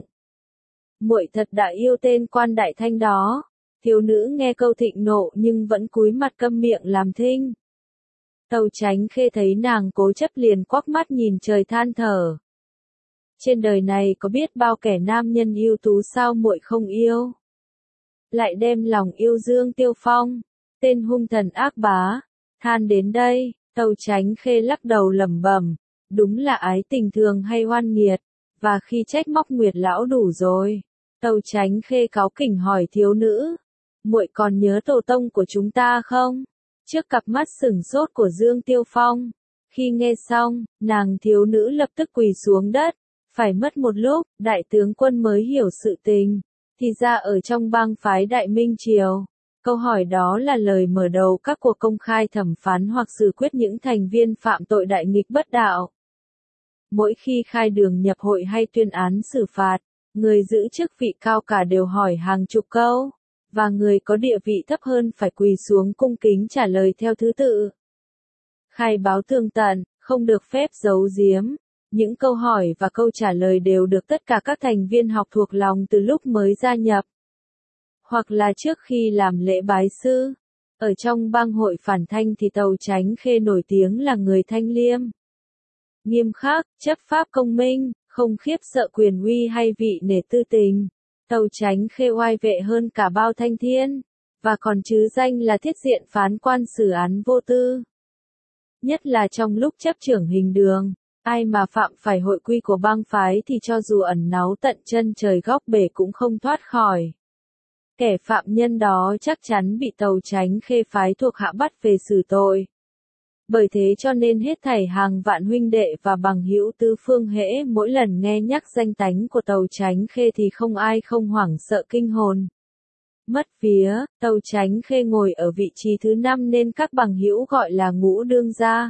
Muội thật đã yêu tên quan đại thanh đó. Thiếu nữ nghe câu thịnh nộ nhưng vẫn cúi mặt câm miệng làm thinh. Tàu Chánh Khê thấy nàng cố chấp liền quắc mắt nhìn trời than thở. Trên đời này có biết bao kẻ nam nhân yêu tú sao muội không yêu. Lại đem lòng yêu Dương Tiêu Phong, tên hung thần ác bá. Than đến đây, Tàu Chánh Khê lắc đầu lẩm bẩm, đúng là ái tình thường hay oan nghiệt, và khi trách móc Nguyệt lão đủ rồi. Tàu Chánh Khê cáu kỉnh hỏi thiếu nữ, muội còn nhớ tổ tông của chúng ta không? Trước cặp mắt sửng sốt của Dương Tiêu Phong, khi nghe xong, nàng thiếu nữ lập tức quỳ xuống đất. Phải mất một lúc, đại tướng quân mới hiểu sự tình. Thì ra ở trong bang phái Đại Minh Triều, câu hỏi đó là lời mở đầu các cuộc công khai thẩm phán hoặc xử quyết những thành viên phạm tội đại nghịch bất đạo. Mỗi khi khai đường nhập hội hay tuyên án xử phạt, người giữ chức vị cao cả đều hỏi hàng chục câu, và người có địa vị thấp hơn phải quỳ xuống cung kính trả lời theo thứ tự. Khai báo tường tận, không được phép giấu giếm. Những câu hỏi và câu trả lời đều được tất cả các thành viên học thuộc lòng từ lúc mới gia nhập, hoặc là trước khi làm lễ bái sư. Ở trong bang hội phản thanh thì Tàu Chánh Khê nổi tiếng là người thanh liêm, nghiêm khắc, chấp pháp công minh, không khiếp sợ quyền uy hay vị nể tư tình. Tàu Chánh Khê oai vệ hơn cả bao thanh thiên, và còn chứ danh là thiết diện phán quan xử án vô tư. Nhất là trong lúc chấp trưởng hình đường. Ai mà phạm phải hội quy của bang phái thì cho dù ẩn náu tận chân trời góc bể cũng không thoát khỏi. Kẻ phạm nhân đó chắc chắn bị Tàu Chánh Khê phái thuộc hạ bắt về xử tội. Bởi thế cho nên hết thảy hàng vạn huynh đệ và bằng hữu tứ phương hễ mỗi lần nghe nhắc danh tánh của Tàu Chánh Khê thì không ai không hoảng sợ kinh hồn. Mất vía, Tàu Chánh Khê ngồi ở vị trí thứ 5 nên các bằng hữu gọi là Ngũ đương gia.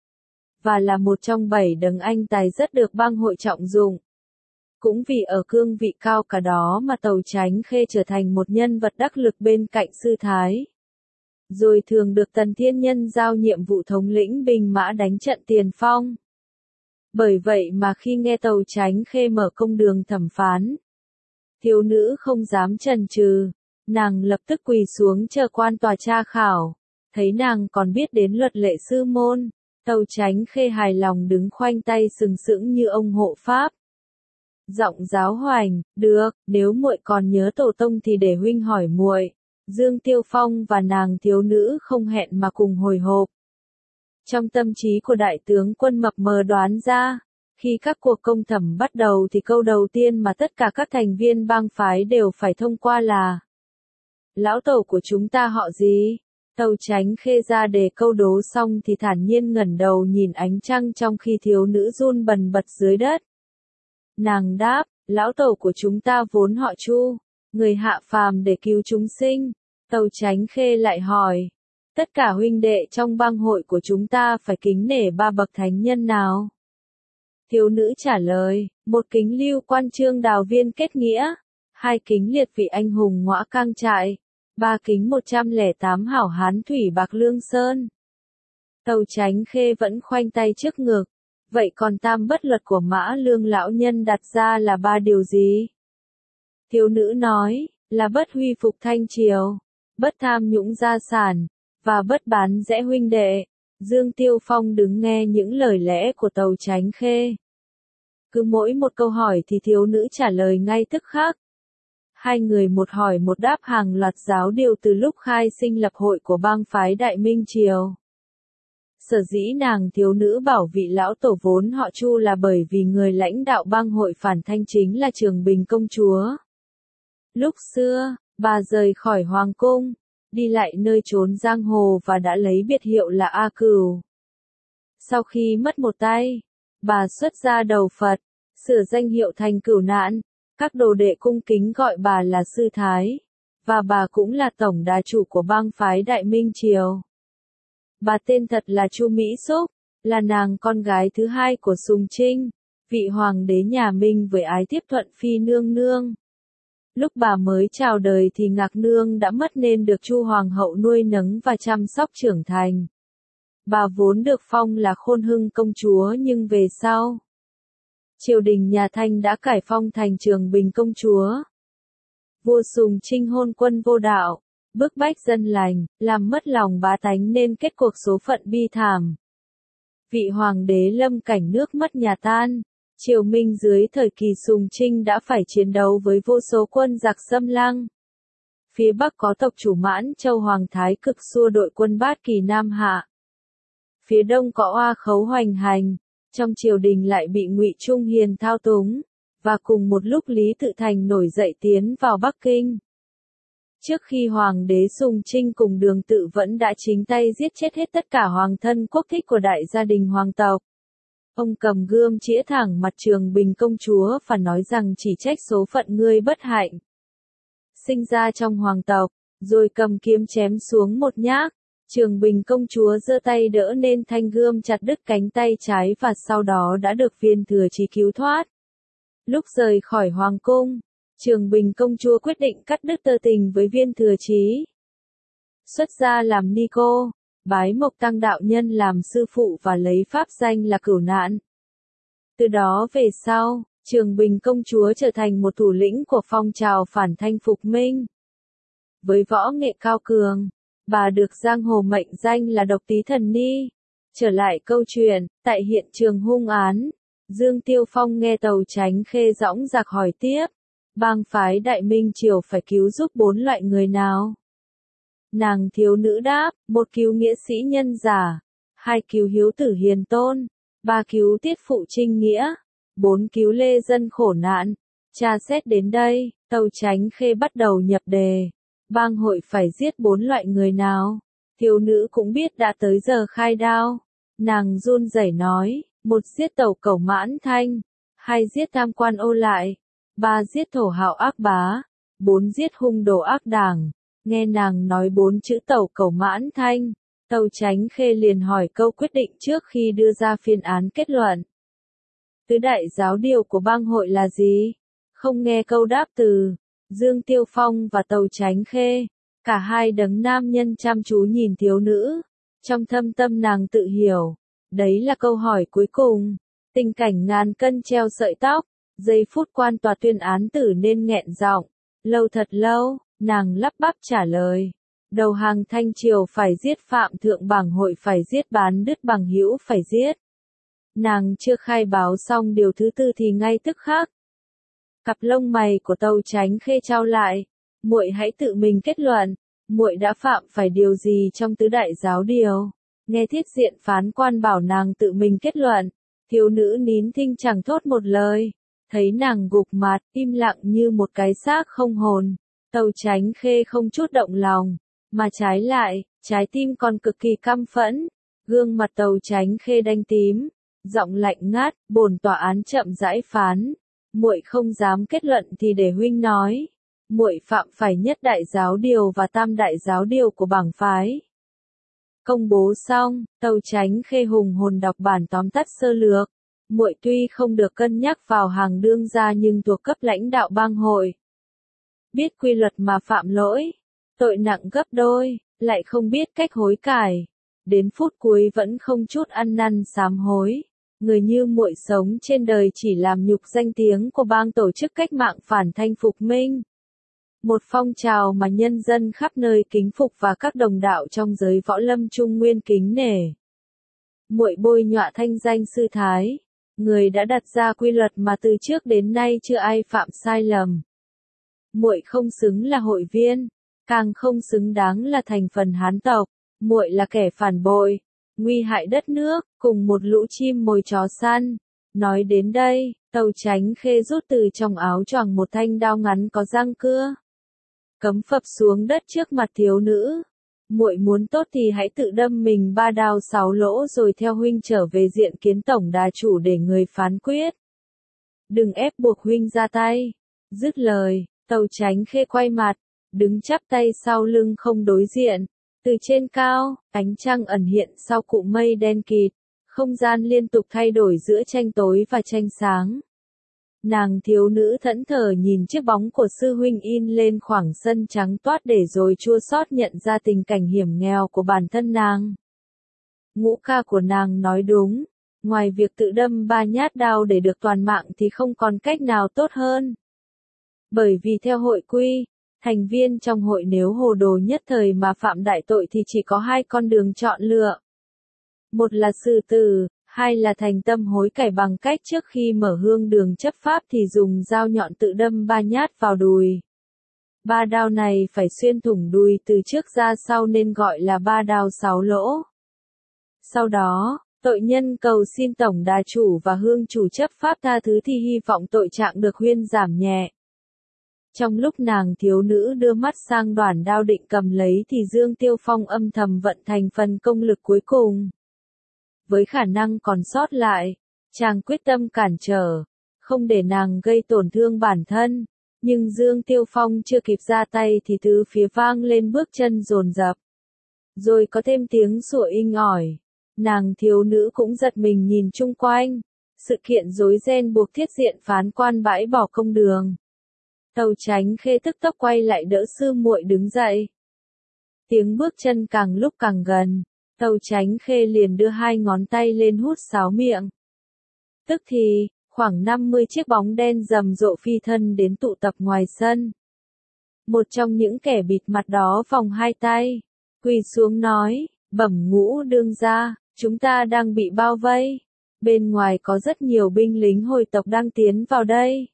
Và là một trong 7 đấng anh tài rất được bang hội trọng dụng. Cũng vì ở cương vị cao cả đó mà Tàu Chánh Khê trở thành một nhân vật đắc lực bên cạnh sư thái. Rồi thường được Tần Thiên Nhân giao nhiệm vụ thống lĩnh binh mã đánh trận tiền phong. Bởi vậy mà khi nghe Tàu Chánh Khê mở công đường thẩm phán, thiếu nữ không dám chần chừ, nàng lập tức quỳ xuống chờ quan tòa tra khảo. Thấy nàng còn biết đến luật lệ sư môn, Tàu Chánh Khê hài lòng đứng khoanh tay sừng sững như ông hộ pháp. Giọng giáo hoành, được, nếu muội còn nhớ tổ tông thì để huynh hỏi muội. Dương Tiêu Phong và nàng thiếu nữ không hẹn mà cùng hồi hộp. Trong tâm trí của đại tướng quân mập mờ đoán ra, khi các cuộc công thẩm bắt đầu thì câu đầu tiên mà tất cả các thành viên bang phái đều phải thông qua là: lão tẩu của chúng ta họ gì? Tàu Chánh Khê ra đề câu đố xong thì thản nhiên ngẩng đầu nhìn ánh trăng trong khi thiếu nữ run bần bật dưới đất. Nàng đáp, lão tẩu của chúng ta vốn họ Chu, người hạ phàm để cứu chúng sinh. Tàu Chánh Khê lại hỏi, tất cả huynh đệ trong bang hội của chúng ta phải kính nể 3 bậc thánh nhân nào? Thiếu nữ trả lời, 1 kính Lưu Quan Trương Đào Viên kết nghĩa, 2 kính liệt vị anh hùng Ngõa Cang Trại, 3 kính 108 hảo hán Thủy Bạc Lương Sơn. Tâu Chánh Khê vẫn khoanh tay trước ngực. Vậy còn tam bất luật của Mã Lương lão nhân đặt ra là 3 điều gì? Thiếu nữ nói, là bất huy phục thanh triều, bất tham nhũng gia sản, và bất bán rẽ huynh đệ. Dương Tiêu Phong đứng nghe những lời lẽ của Tâu Chánh Khê. Cứ mỗi một câu hỏi thì thiếu nữ trả lời ngay tức khắc. Hai người một hỏi một đáp hàng loạt giáo điều từ lúc khai sinh lập hội của bang phái Đại Minh Triều. Sở dĩ nàng thiếu nữ bảo vị lão tổ vốn họ Chu là bởi vì người lãnh đạo bang hội phản thanh chính là Trường Bình công chúa. Lúc xưa, bà rời khỏi hoàng cung, đi lại nơi trốn giang hồ và đã lấy biệt hiệu là A Cửu. Sau khi mất một tay, bà xuất gia đầu Phật, sửa danh hiệu thành Cửu Nạn, các đồ đệ cung kính gọi bà là Sư Thái, và bà cũng là tổng đà chủ của bang phái Đại Minh Triều. Bà tên thật là Chu Mỹ Xúc, là nàng con gái thứ hai của Sùng Trinh, vị hoàng đế nhà Minh với ái thiếp Thuận Phi nương nương. Lúc bà mới chào đời thì Ngạc nương đã mất nên được Chu hoàng hậu nuôi nấng và chăm sóc trưởng thành. Bà vốn được phong là Khôn Hưng công chúa nhưng về sau, triều đình nhà Thanh đã cải phong thành Trường Bình công chúa. Vua Sùng Trinh hôn quân vô đạo, bức bách dân lành, làm mất lòng bá tánh nên kết cuộc số phận bi thảm. Vị hoàng đế lâm cảnh nước mất nhà tan, triều Minh dưới thời kỳ Sùng Trinh đã phải chiến đấu với vô số quân giặc xâm lăng. Phía Bắc có tộc chủ Mãn Châu Hoàng Thái Cực xua đội quân Bát Kỳ Nam hạ. Phía Đông có Oa Khấu hoành hành, trong triều đình lại bị Ngụy Trung Hiền thao túng, và cùng một lúc Lý Tự Thành nổi dậy tiến vào Bắc Kinh. Trước khi Hoàng đế Sùng Trinh cùng Đường Tự vẫn đã chính tay giết chết hết tất cả hoàng thân quốc thích của đại gia đình hoàng tộc. Ông cầm gươm chĩa thẳng mặt Trường Bình công chúa và nói rằng chỉ trách số phận ngươi bất hạnh. Sinh ra trong hoàng tộc, rồi cầm kiếm chém xuống một nhát. Trường Bình công chúa giơ tay đỡ nên thanh gươm chặt đứt cánh tay trái và sau đó đã được Viên Thừa Chí cứu thoát. Lúc rời khỏi hoàng cung, Trường Bình công chúa quyết định cắt đứt tơ tình với Viên Thừa Chí. Xuất gia làm ni cô, bái Mộc Tăng đạo nhân làm sư phụ và lấy pháp danh là Cửu Nạn. Từ đó về sau, Trường Bình công chúa trở thành một thủ lĩnh của phong trào phản thanh phục minh. Với võ nghệ cao cường, bà được giang hồ mệnh danh là Độc Tí Thần Ni. Trở lại câu chuyện, tại hiện trường hung án, Dương Tiêu Phong nghe Tâu Chánh Khê dõng dạc hỏi tiếp, bang phái Đại Minh Triều phải cứu giúp 4 loại người nào? Nàng thiếu nữ đáp, 1 cứu nghĩa sĩ nhân giả, 2 cứu hiếu tử hiền tôn, 3 cứu tiết phụ trinh nghĩa, 4 cứu lê dân khổ nạn. Tra xét đến đây, Tâu Chánh Khê bắt đầu nhập đề. Bang hội phải giết 4 loại người nào? Thiếu nữ cũng biết đã tới giờ khai đao. Nàng run rẩy nói, 1 giết tẩu cẩu Mãn Thanh, 2 giết tham quan ô lại, 3 giết thổ hào ác bá, 4 giết hung đồ ác đảng. Nghe nàng nói 4 chữ tẩu cẩu Mãn Thanh, Tâu Chánh Khê liền hỏi câu quyết định trước khi đưa ra phiên án kết luận. Tứ đại giáo điều của bang hội là gì? Không nghe câu đáp từ Dương Tiêu Phong và Tâu Chánh Khê, cả hai đấng nam nhân chăm chú nhìn thiếu nữ, trong thâm tâm nàng tự hiểu, đấy là câu hỏi cuối cùng. Tình cảnh ngàn cân treo sợi tóc, giây phút quan tòa tuyên án tử nên nghẹn giọng, lâu thật lâu, nàng lắp bắp trả lời. Đầu hàng Thanh Triều phải giết, phạm thượng bảng hội phải giết, bán đứt bằng hữu phải giết. Nàng chưa khai báo xong điều thứ tư thì ngay tức khắc, cặp lông mày của Tâu Chánh Khê chau lại. Muội hãy tự mình kết luận, muội đã phạm phải điều gì trong tứ đại giáo điều? Nghe thiết diện phán quan bảo nàng tự mình kết luận, thiếu nữ nín thinh chẳng thốt một lời. Thấy nàng gục mặt, im lặng như một cái xác không hồn, Tâu Chánh Khê không chút động lòng, mà trái lại, trái tim còn cực kỳ căm phẫn. Gương mặt Tâu Chánh Khê đanh tím, giọng lạnh ngắt, bổn tòa án chậm rãi phán. Muội không dám kết luận thì để huynh nói. Muội phạm phải nhất đại giáo điều và tam đại giáo điều của bảng phái. Công bố xong, Tâu Chánh Khê hùng hồn đọc bản tóm tắt sơ lược. Muội tuy không được cân nhắc vào hàng đương gia nhưng thuộc cấp lãnh đạo bang hội. Biết quy luật mà phạm lỗi, tội nặng gấp đôi, lại không biết cách hối cải. đến phút cuối vẫn không chút ăn năn sám hối. Người như muội sống trên đời chỉ làm nhục danh tiếng của bang tổ chức cách mạng phản thanh phục minh. Một phong trào mà nhân dân khắp nơi kính phục và các đồng đạo trong giới võ lâm Trung Nguyên kính nể. Muội bôi nhọa thanh danh sư thái, người đã đặt ra quy luật mà từ trước đến nay chưa ai phạm sai lầm. Muội không xứng là hội viên, càng không xứng đáng là thành phần Hán tộc. Muội là kẻ phản bội, nguy hại đất nước, cùng một lũ chim mồi chó săn. Nói đến đây, Tâu Chánh Khê rút từ trong áo choàng một thanh đao ngắn có răng cưa, cắm phập xuống đất trước mặt thiếu nữ. Muội muốn tốt thì hãy tự đâm mình 3 đao 6 lỗ rồi theo huynh trở về diện kiến tổng đà chủ để người phán quyết. Đừng ép buộc huynh ra tay. Dứt lời, Tâu Chánh Khê quay mặt, đứng chắp tay sau lưng không đối diện. Từ trên cao, ánh trăng ẩn hiện sau cụm mây đen kịt, không gian liên tục thay đổi giữa tranh tối và tranh sáng. Nàng thiếu nữ thẫn thờ nhìn chiếc bóng của sư huynh in lên khoảng sân trắng toát để rồi chua xót nhận ra tình cảnh hiểm nghèo của bản thân nàng. Ngũ ca của nàng nói đúng, ngoài việc tự đâm 3 nhát đao để được toàn mạng thì không còn cách nào tốt hơn. Bởi vì theo hội quy, thành viên trong hội nếu hồ đồ nhất thời mà phạm đại tội thì chỉ có 2 con đường chọn lựa. Một là xử tử, 2 là thành tâm hối cải bằng cách trước khi mở hương đường chấp pháp thì dùng dao nhọn tự đâm 3 nhát vào đùi. 3 đao này phải xuyên thủng đùi từ trước ra sau nên gọi là 3 đao 6 lỗ. Sau đó, tội nhân cầu xin tổng đà chủ và hương chủ chấp pháp tha thứ thì hy vọng tội trạng được huyên giảm nhẹ. Trong lúc nàng thiếu nữ đưa mắt sang đoản đao định cầm lấy thì Dương Tiêu Phong âm thầm vận thành phần công lực cuối cùng. Với khả năng còn sót lại, chàng quyết tâm cản trở, không để nàng gây tổn thương bản thân. Nhưng Dương Tiêu Phong chưa kịp ra tay thì từ phía vang lên bước chân dồn dập. Rồi có thêm tiếng sủa inh ỏi. Nàng thiếu nữ cũng giật mình nhìn chung quanh. Sự kiện rối ren buộc thiết diện phán quan bãi bỏ công đường. Tâu Chánh Khê tức tốc quay lại đỡ sư muội đứng dậy. Tiếng bước chân càng lúc càng gần. Tâu Chánh Khê liền đưa 2 ngón tay lên hút sáo miệng. Tức thì, khoảng 50 chiếc bóng đen rầm rộ phi thân đến tụ tập ngoài sân. Một trong những kẻ bịt mặt đó vòng 2 tay, quỳ xuống nói, bẩm Ngũ đương gia, chúng ta đang bị bao vây. Bên ngoài có rất nhiều binh lính hồi tộc đang tiến vào đây.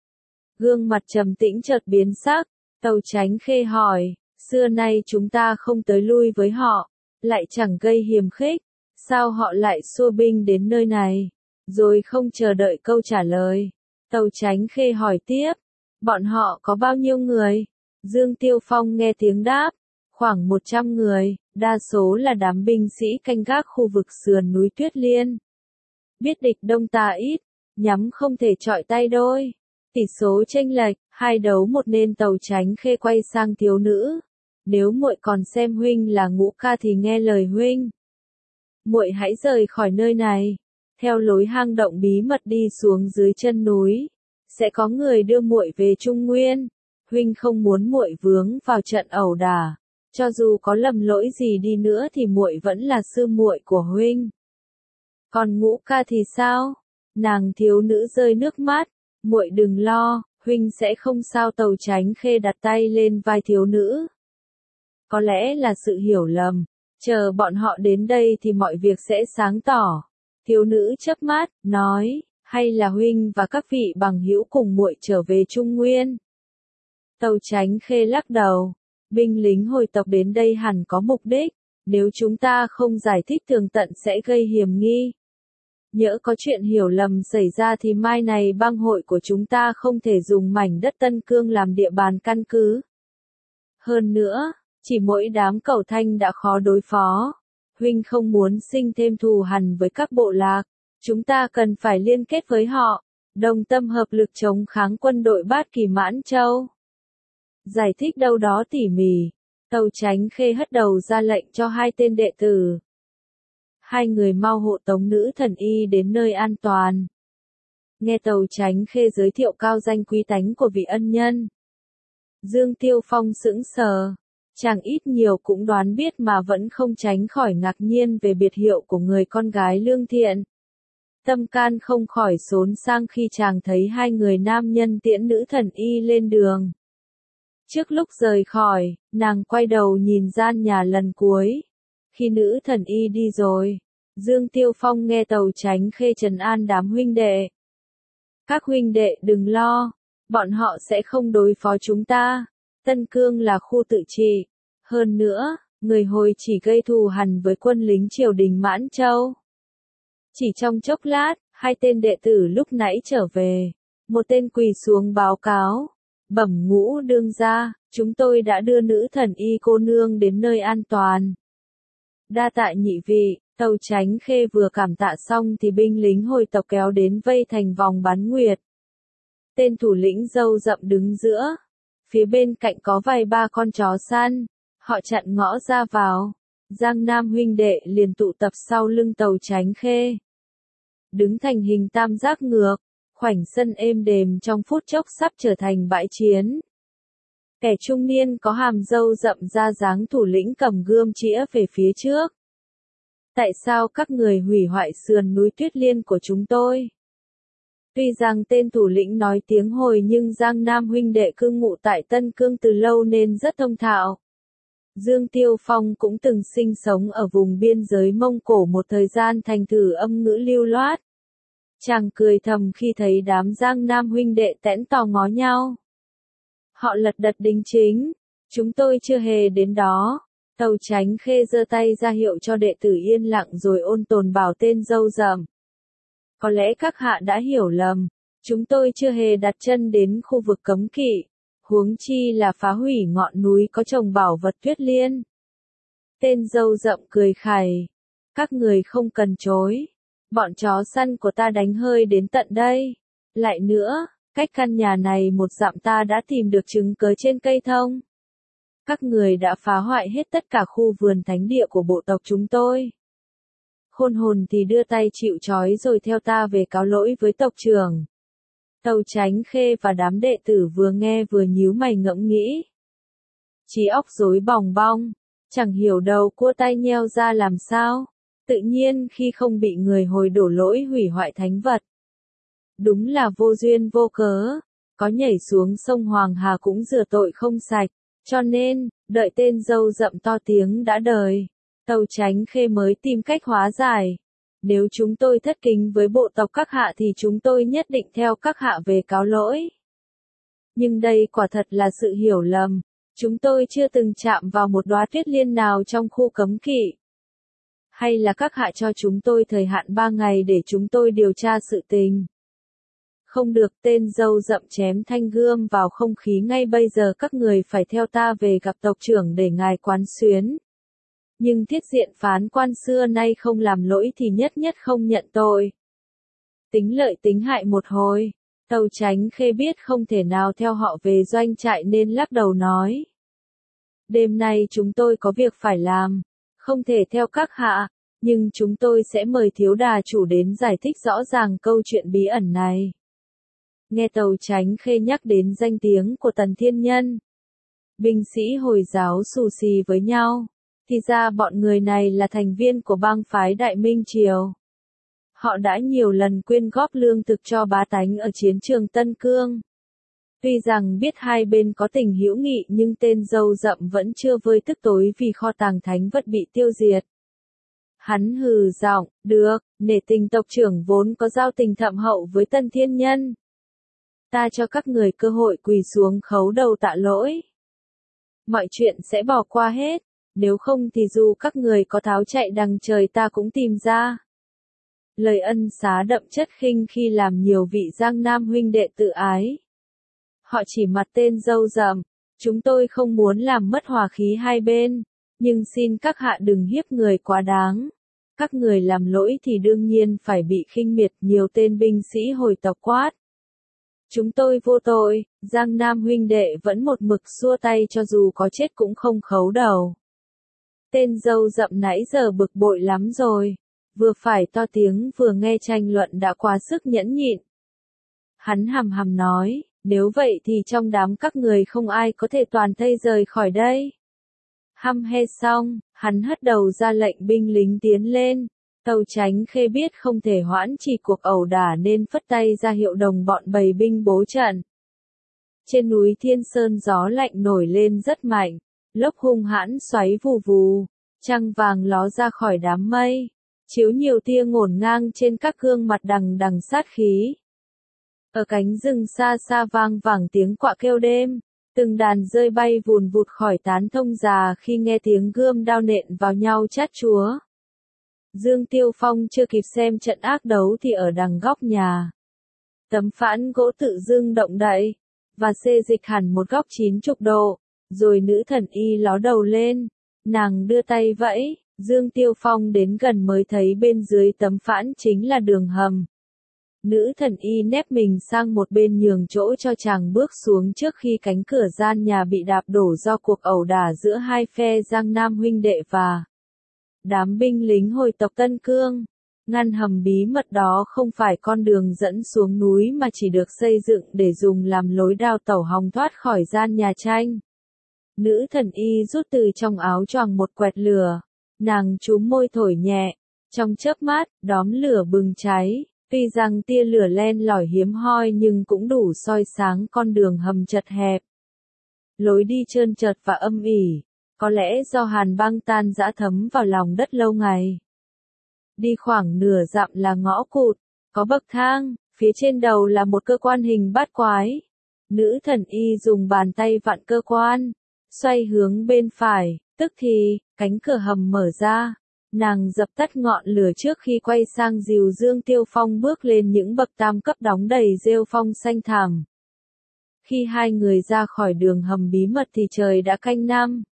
Gương mặt trầm tĩnh chợt biến sắc, Tâu Chánh Khê hỏi, xưa nay chúng ta không tới lui với họ, lại chẳng gây hiềm khích, sao họ lại xua binh đến nơi này? Rồi không chờ đợi câu trả lời, Tâu Chánh Khê hỏi tiếp, bọn họ có bao nhiêu người? Dương Tiêu Phong nghe tiếng đáp, khoảng 100 người, đa số là đám binh sĩ canh gác khu vực sườn núi Tuyết Liên. Biết địch đông ta ít, nhắm không thể chọi tay đôi. Tỷ số chênh lệch, 2 đấu 1 nên Tâu Chánh Khê quay sang thiếu nữ. Nếu muội còn xem huynh là Ngũ ca thì nghe lời huynh. Muội hãy rời khỏi nơi này, theo lối hang động bí mật đi xuống dưới chân núi, sẽ có người đưa muội về Trung Nguyên. Huynh không muốn muội vướng vào trận ẩu đả, cho dù có lầm lỗi gì đi nữa thì muội vẫn là sư muội của huynh. Còn Ngũ ca thì sao? Nàng thiếu nữ rơi nước mắt, muội đừng lo, huynh sẽ không sao. Tâu Chánh Khê đặt tay lên vai thiếu nữ. Có lẽ là sự hiểu lầm, chờ bọn họ đến đây thì mọi việc sẽ sáng tỏ. Thiếu nữ chớp mắt, nói, hay là huynh và các vị bằng hữu cùng muội trở về Trung Nguyên. Tâu Chánh Khê lắc đầu, binh lính hồi tộc đến đây hẳn có mục đích, nếu chúng ta không giải thích tường tận sẽ gây hiểm nghi. Nhỡ có chuyện hiểu lầm xảy ra thì mai này bang hội của chúng ta không thể dùng mảnh đất Tân Cương làm địa bàn căn cứ. Hơn nữa, chỉ mỗi đám Cẩu Thanh đã khó đối phó. Huynh không muốn sinh thêm thù hằn với các bộ lạc, chúng ta cần phải liên kết với họ, đồng tâm hợp lực chống kháng quân đội Bát Kỳ Mãn Châu. Giải thích đâu đó tỉ mỉ, Tâu Chánh Khê hất đầu ra lệnh cho 2 tên đệ tử. 2 người mau hộ tống nữ thần y đến nơi an toàn. Nghe Tâu Chánh Khê giới thiệu cao danh quý tánh của vị ân nhân, Dương Tiêu Phong sững sờ, Chàng ít nhiều cũng đoán biết mà vẫn không tránh khỏi ngạc nhiên về biệt hiệu của người con gái lương thiện. Tâm can không khỏi xốn sang khi chàng thấy hai người nam nhân tiễn nữ thần y lên đường. Trước lúc rời khỏi, nàng quay đầu nhìn gian nhà lần cuối. Khi nữ thần y đi rồi, Dương Tiêu Phong nghe Tàu Chánh Khê trấn an đám huynh đệ. Các huynh đệ đừng lo, bọn họ sẽ không đối phó chúng ta. Tân Cương là khu tự trị. Hơn nữa, người Hồi chỉ gây thù hằn với quân lính triều đình Mãn Châu. Chỉ trong chốc lát, hai tên đệ tử lúc nãy trở về. Một tên quỳ xuống báo cáo. Bẩm Ngũ đương gia, chúng tôi đã đưa nữ thần y cô nương đến nơi an toàn. Đa tạ nhị vị. Tàu Chánh Khê vừa cảm tạ xong thì binh lính Hồi tộc kéo đến vây thành vòng bán nguyệt. Tên thủ lĩnh râu rậm đứng giữa. Phía bên cạnh có vài ba con chó săn. Họ chặn ngõ ra vào. Giang Nam huynh đệ liền tụ tập sau lưng Tàu Chánh Khê. Đứng thành hình tam giác ngược. Khoảnh sân êm đềm trong phút chốc sắp trở thành bãi chiến. Kẻ trung niên có hàm râu rậm ra dáng thủ lĩnh cầm gươm chĩa về phía trước. Tại sao các người hủy hoại sườn núi Tuyết Liên của chúng tôi? Tuy rằng tên thủ lĩnh nói tiếng Hồi nhưng Giang Nam huynh đệ cư ngụ tại Tân Cương từ lâu nên rất thông thạo. Dương Tiêu Phong cũng từng sinh sống ở vùng biên giới Mông Cổ một thời gian thành thử âm ngữ lưu loát. Chàng cười thầm khi thấy đám Giang Nam huynh đệ tẽn tò ngó nhau. Họ lật đật đính chính. Chúng tôi chưa hề đến đó. Tàu Chánh Khê giơ tay ra hiệu cho đệ tử yên lặng rồi ôn tồn bảo tên râu rậm. Có lẽ các hạ đã hiểu lầm. Chúng tôi chưa hề đặt chân đến khu vực cấm kỵ. Huống chi là phá hủy ngọn núi có trồng bảo vật Tuyết Liên. Tên râu rậm cười khẩy. Các người không cần chối. Bọn chó săn của ta đánh hơi đến tận đây. Lại nữa, cách căn nhà này một dặm ta đã tìm được chứng cớ trên cây thông. Các người đã phá hoại hết tất cả khu vườn thánh địa của bộ tộc chúng tôi. Khôn hồn thì đưa tay chịu trói rồi theo ta về cáo lỗi với tộc trưởng. Tàu Chánh Khê và đám đệ tử vừa nghe vừa nhíu mày ngẫm nghĩ. Trí óc rối bòng bong, chẳng hiểu đầu cua tay nheo ra làm sao. Tự nhiên khi không bị người Hồi đổ lỗi hủy hoại thánh vật. Đúng là vô duyên vô cớ, có nhảy xuống sông Hoàng Hà cũng rửa tội không sạch. Cho nên, đợi tên râu rậm to tiếng đã đời, Tàu Chánh Khê mới tìm cách hóa giải. Nếu chúng tôi thất kính với bộ tộc các hạ thì chúng tôi nhất định theo các hạ về cáo lỗi. Nhưng đây quả thật là sự hiểu lầm. Chúng tôi chưa từng chạm vào một đóa tuyết liên nào trong khu cấm kỵ. Hay là các hạ cho chúng tôi thời hạn 3 ngày để chúng tôi điều tra sự tình. Không được, tên râu rậm chém thanh gươm vào không khí, ngay bây giờ các người phải theo ta về gặp tộc trưởng để ngài quán xuyến. Nhưng thiết diện phán quan xưa nay không làm lỗi thì nhất nhất không nhận tội. Tính lợi tính hại một hồi, Tàu Chánh Khê biết không thể nào theo họ về doanh trại nên lắc đầu nói. Đêm nay chúng tôi có việc phải làm, không thể theo các hạ, nhưng chúng tôi sẽ mời thiếu đà chủ đến giải thích rõ ràng câu chuyện bí ẩn này. Nghe Tàu Chánh Khê nhắc đến danh tiếng của Tần Thiên Nhân. Binh sĩ Hồi giáo xù xì với nhau. Thì ra bọn người này là thành viên của bang phái Đại Minh Triều. Họ đã nhiều lần quyên góp lương thực cho bá tánh ở chiến trường Tân Cương. Tuy rằng biết hai bên có tình hữu nghị nhưng tên râu rậm vẫn chưa vơi tức tối vì kho tàng thánh vật bị tiêu diệt. Hắn hừ giọng, được, nể tình tộc trưởng vốn có giao tình thậm hậu với Tân Thiên Nhân. Ta cho các người cơ hội quỳ xuống khấu đầu tạ lỗi. Mọi chuyện sẽ bỏ qua hết, nếu không thì dù các người có tháo chạy đằng trời ta cũng tìm ra. Lời ân xá đậm chất khinh khi làm nhiều vị Giang Nam huynh đệ tự ái. Họ chỉ mặt tên râu rậm, chúng tôi không muốn làm mất hòa khí hai bên, nhưng xin các hạ đừng hiếp người quá đáng. Các người làm lỗi thì đương nhiên phải bị khinh miệt, nhiều tên binh sĩ Hồi tộc quát. Chúng tôi vô tội, Giang Nam huynh đệ vẫn một mực xua tay cho dù có chết cũng không khấu đầu. Tên râu rậm nãy giờ bực bội lắm rồi, vừa phải to tiếng vừa nghe tranh luận đã quá sức nhẫn nhịn. Hắn hầm hầm nói, nếu vậy thì trong đám các người không ai có thể toàn thây rời khỏi đây. Hăm he xong, hắn hất đầu ra lệnh binh lính tiến lên. Tâu Chánh Khê biết không thể hoãn trì cuộc ẩu đả nên phất tay ra hiệu đồng bọn bày binh bố trận. Trên núi Thiên Sơn gió lạnh nổi lên rất mạnh, lốc hung hãn xoáy vù vù, trăng vàng ló ra khỏi đám mây, chiếu nhiều tia ngổn ngang trên các gương mặt đằng đằng sát khí. Ở cánh rừng xa xa vang vẳng tiếng quạ kêu đêm, từng đàn rơi bay vùn vụt khỏi tán thông già khi nghe tiếng gươm đao nện vào nhau chát chúa. Dương Tiêu Phong chưa kịp xem trận ác đấu thì ở đằng góc nhà, tấm phản gỗ tự dưng động đậy, và xê dịch hẳn một góc 90 độ, rồi nữ thần y ló đầu lên, nàng đưa tay vẫy, Dương Tiêu Phong đến gần mới thấy bên dưới tấm phản chính là đường hầm. Nữ thần y nép mình sang một bên nhường chỗ cho chàng bước xuống trước khi cánh cửa gian nhà bị đạp đổ do cuộc ẩu đả giữa hai phe Giang Nam huynh đệ và đám binh lính hồi tộc Tân Cương. Ngăn hầm bí mật đó không phải con đường dẫn xuống núi mà chỉ được xây dựng để dùng làm lối đào tẩu hòng thoát khỏi gian nhà tranh. Nữ thần y rút từ trong áo choàng một quẹt lửa, nàng chúm môi thổi nhẹ, trong chớp mắt, đóm lửa bừng cháy, tuy rằng tia lửa len lỏi hiếm hoi nhưng cũng đủ soi sáng con đường hầm chật hẹp. Lối đi trơn trượt và âm ỉ, có lẽ do hàn băng tan rã thấm vào lòng đất lâu ngày. Đi khoảng nửa dặm là ngõ cụt, có bậc thang, phía trên đầu là một cơ quan hình bát quái. Nữ thần y dùng bàn tay vặn cơ quan, xoay hướng bên phải, tức thì, cánh cửa hầm mở ra. Nàng dập tắt ngọn lửa trước khi quay sang dìu Dương Tiêu Phong bước lên những bậc tam cấp đóng đầy rêu phong xanh thẳm. Khi hai người ra khỏi đường hầm bí mật thì trời đã canh năm.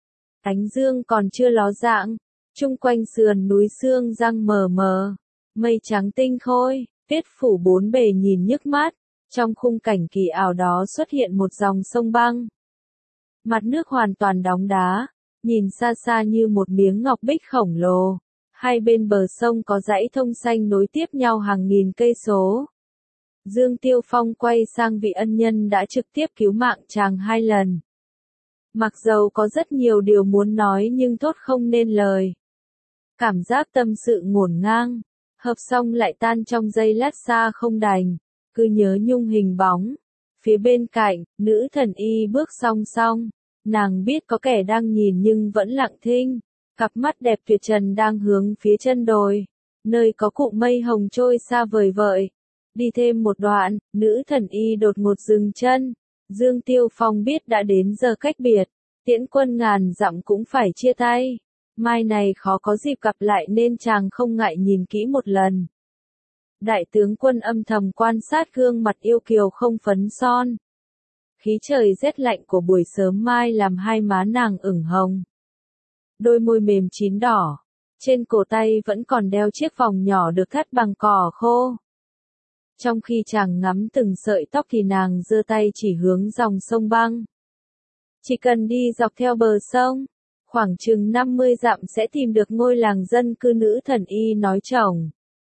Ánh dương còn chưa ló dạng, chung quanh sườn núi sương răng mờ mờ, mây trắng tinh khôi, tuyết phủ bốn bề nhìn nhức mắt, trong khung cảnh kỳ ảo đó xuất hiện một dòng sông băng. Mặt nước hoàn toàn đóng đá, nhìn xa xa như một miếng ngọc bích khổng lồ, hai bên bờ sông có dãy thông xanh nối tiếp nhau hàng nghìn cây số. Dương Tiêu Phong quay sang vị ân nhân đã trực tiếp cứu mạng chàng 2 lần. Mặc dầu có rất nhiều điều muốn nói nhưng thốt không nên lời. Cảm giác tâm sự ngổn ngang, hợp xong lại tan trong giây lát xa không đành, cứ nhớ nhung hình bóng. Phía bên cạnh, nữ thần y bước song song, nàng biết có kẻ đang nhìn nhưng vẫn lặng thinh, cặp mắt đẹp tuyệt trần đang hướng phía chân đồi, nơi có cụm mây hồng trôi xa vời vợi. Đi thêm một đoạn, nữ thần y đột ngột dừng chân. Dương Tiêu Phong biết đã đến giờ cách biệt, tiễn quân ngàn dặm cũng phải chia tay. Mai này khó có dịp gặp lại nên chàng không ngại nhìn kỹ một lần. Đại tướng quân âm thầm quan sát gương mặt yêu kiều không phấn son. Khí trời rét lạnh của buổi sớm mai làm hai má nàng ửng hồng. Đôi môi mềm chín đỏ, trên cổ tay vẫn còn đeo chiếc vòng nhỏ được thắt bằng cỏ khô. Trong khi chàng ngắm từng sợi tóc thì nàng giơ tay chỉ hướng dòng sông băng. Chỉ cần đi dọc theo bờ sông, khoảng chừng 50 dặm sẽ tìm được ngôi làng dân cư. Nữ thần y nói chồng.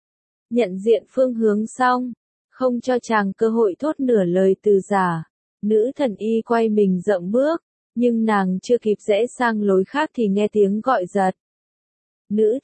Nhận diện phương hướng xong, không cho chàng cơ hội thốt nửa lời từ giả. Nữ thần y quay mình dậm bước, nhưng nàng chưa kịp rẽ sang lối khác thì nghe tiếng gọi giật. Nữ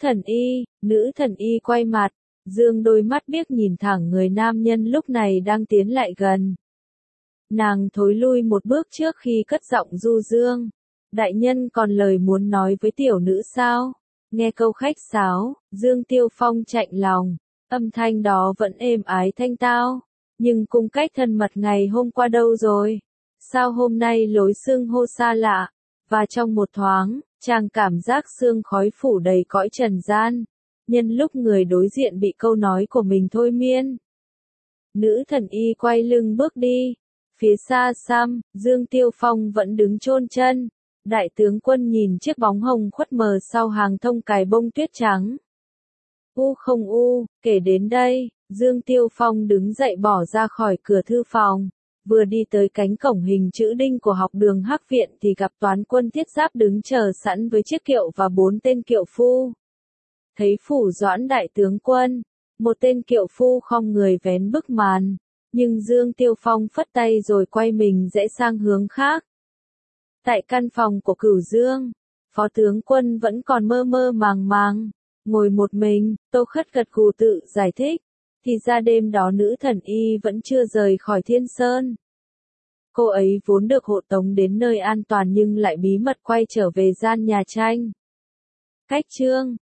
thần y quay mặt. Dương đôi mắt biếc nhìn thẳng người nam nhân lúc này đang tiến lại gần. Nàng thối lui một bước trước khi cất giọng du dương. Đại nhân còn lời muốn nói với tiểu nữ sao? Nghe câu khách sáo, Dương Tiêu Phong chạnh lòng. Âm thanh đó vẫn êm ái thanh tao. Nhưng cung cách thân mật ngày hôm qua đâu rồi? Sao hôm nay lối xưng hô xa lạ? Và trong một thoáng, chàng cảm giác sương khói phủ đầy cõi trần gian. Nhân lúc người đối diện bị câu nói của mình thôi miên. Nữ thần y quay lưng bước đi. Phía xa xăm, Dương Tiêu Phong vẫn đứng chôn chân. Đại tướng quân nhìn chiếc bóng hồng khuất mờ sau hàng thông cài bông tuyết trắng. U không u, kể đến đây, Dương Tiêu Phong đứng dậy bỏ ra khỏi cửa thư phòng. Vừa đi tới cánh cổng hình chữ đinh của học đường Hắc Viện thì gặp toán quân thiết giáp đứng chờ sẵn với chiếc kiệu và 4 tên kiệu phu. Thấy Phủ Doãn đại tướng quân, một tên kiệu phu khom người vén bức màn, nhưng Dương Tiêu Phong phất tay rồi quay mình rẽ sang hướng khác. Tại căn phòng của Cửu Dương, Phó tướng Quân vẫn còn mơ mơ màng màng, ngồi một mình, Tô Khất gật gù tự giải thích. Thì ra đêm đó nữ thần y vẫn chưa rời khỏi Thiên Sơn. Cô ấy vốn được hộ tống đến nơi an toàn nhưng lại bí mật quay trở về gian nhà tranh. Cách chương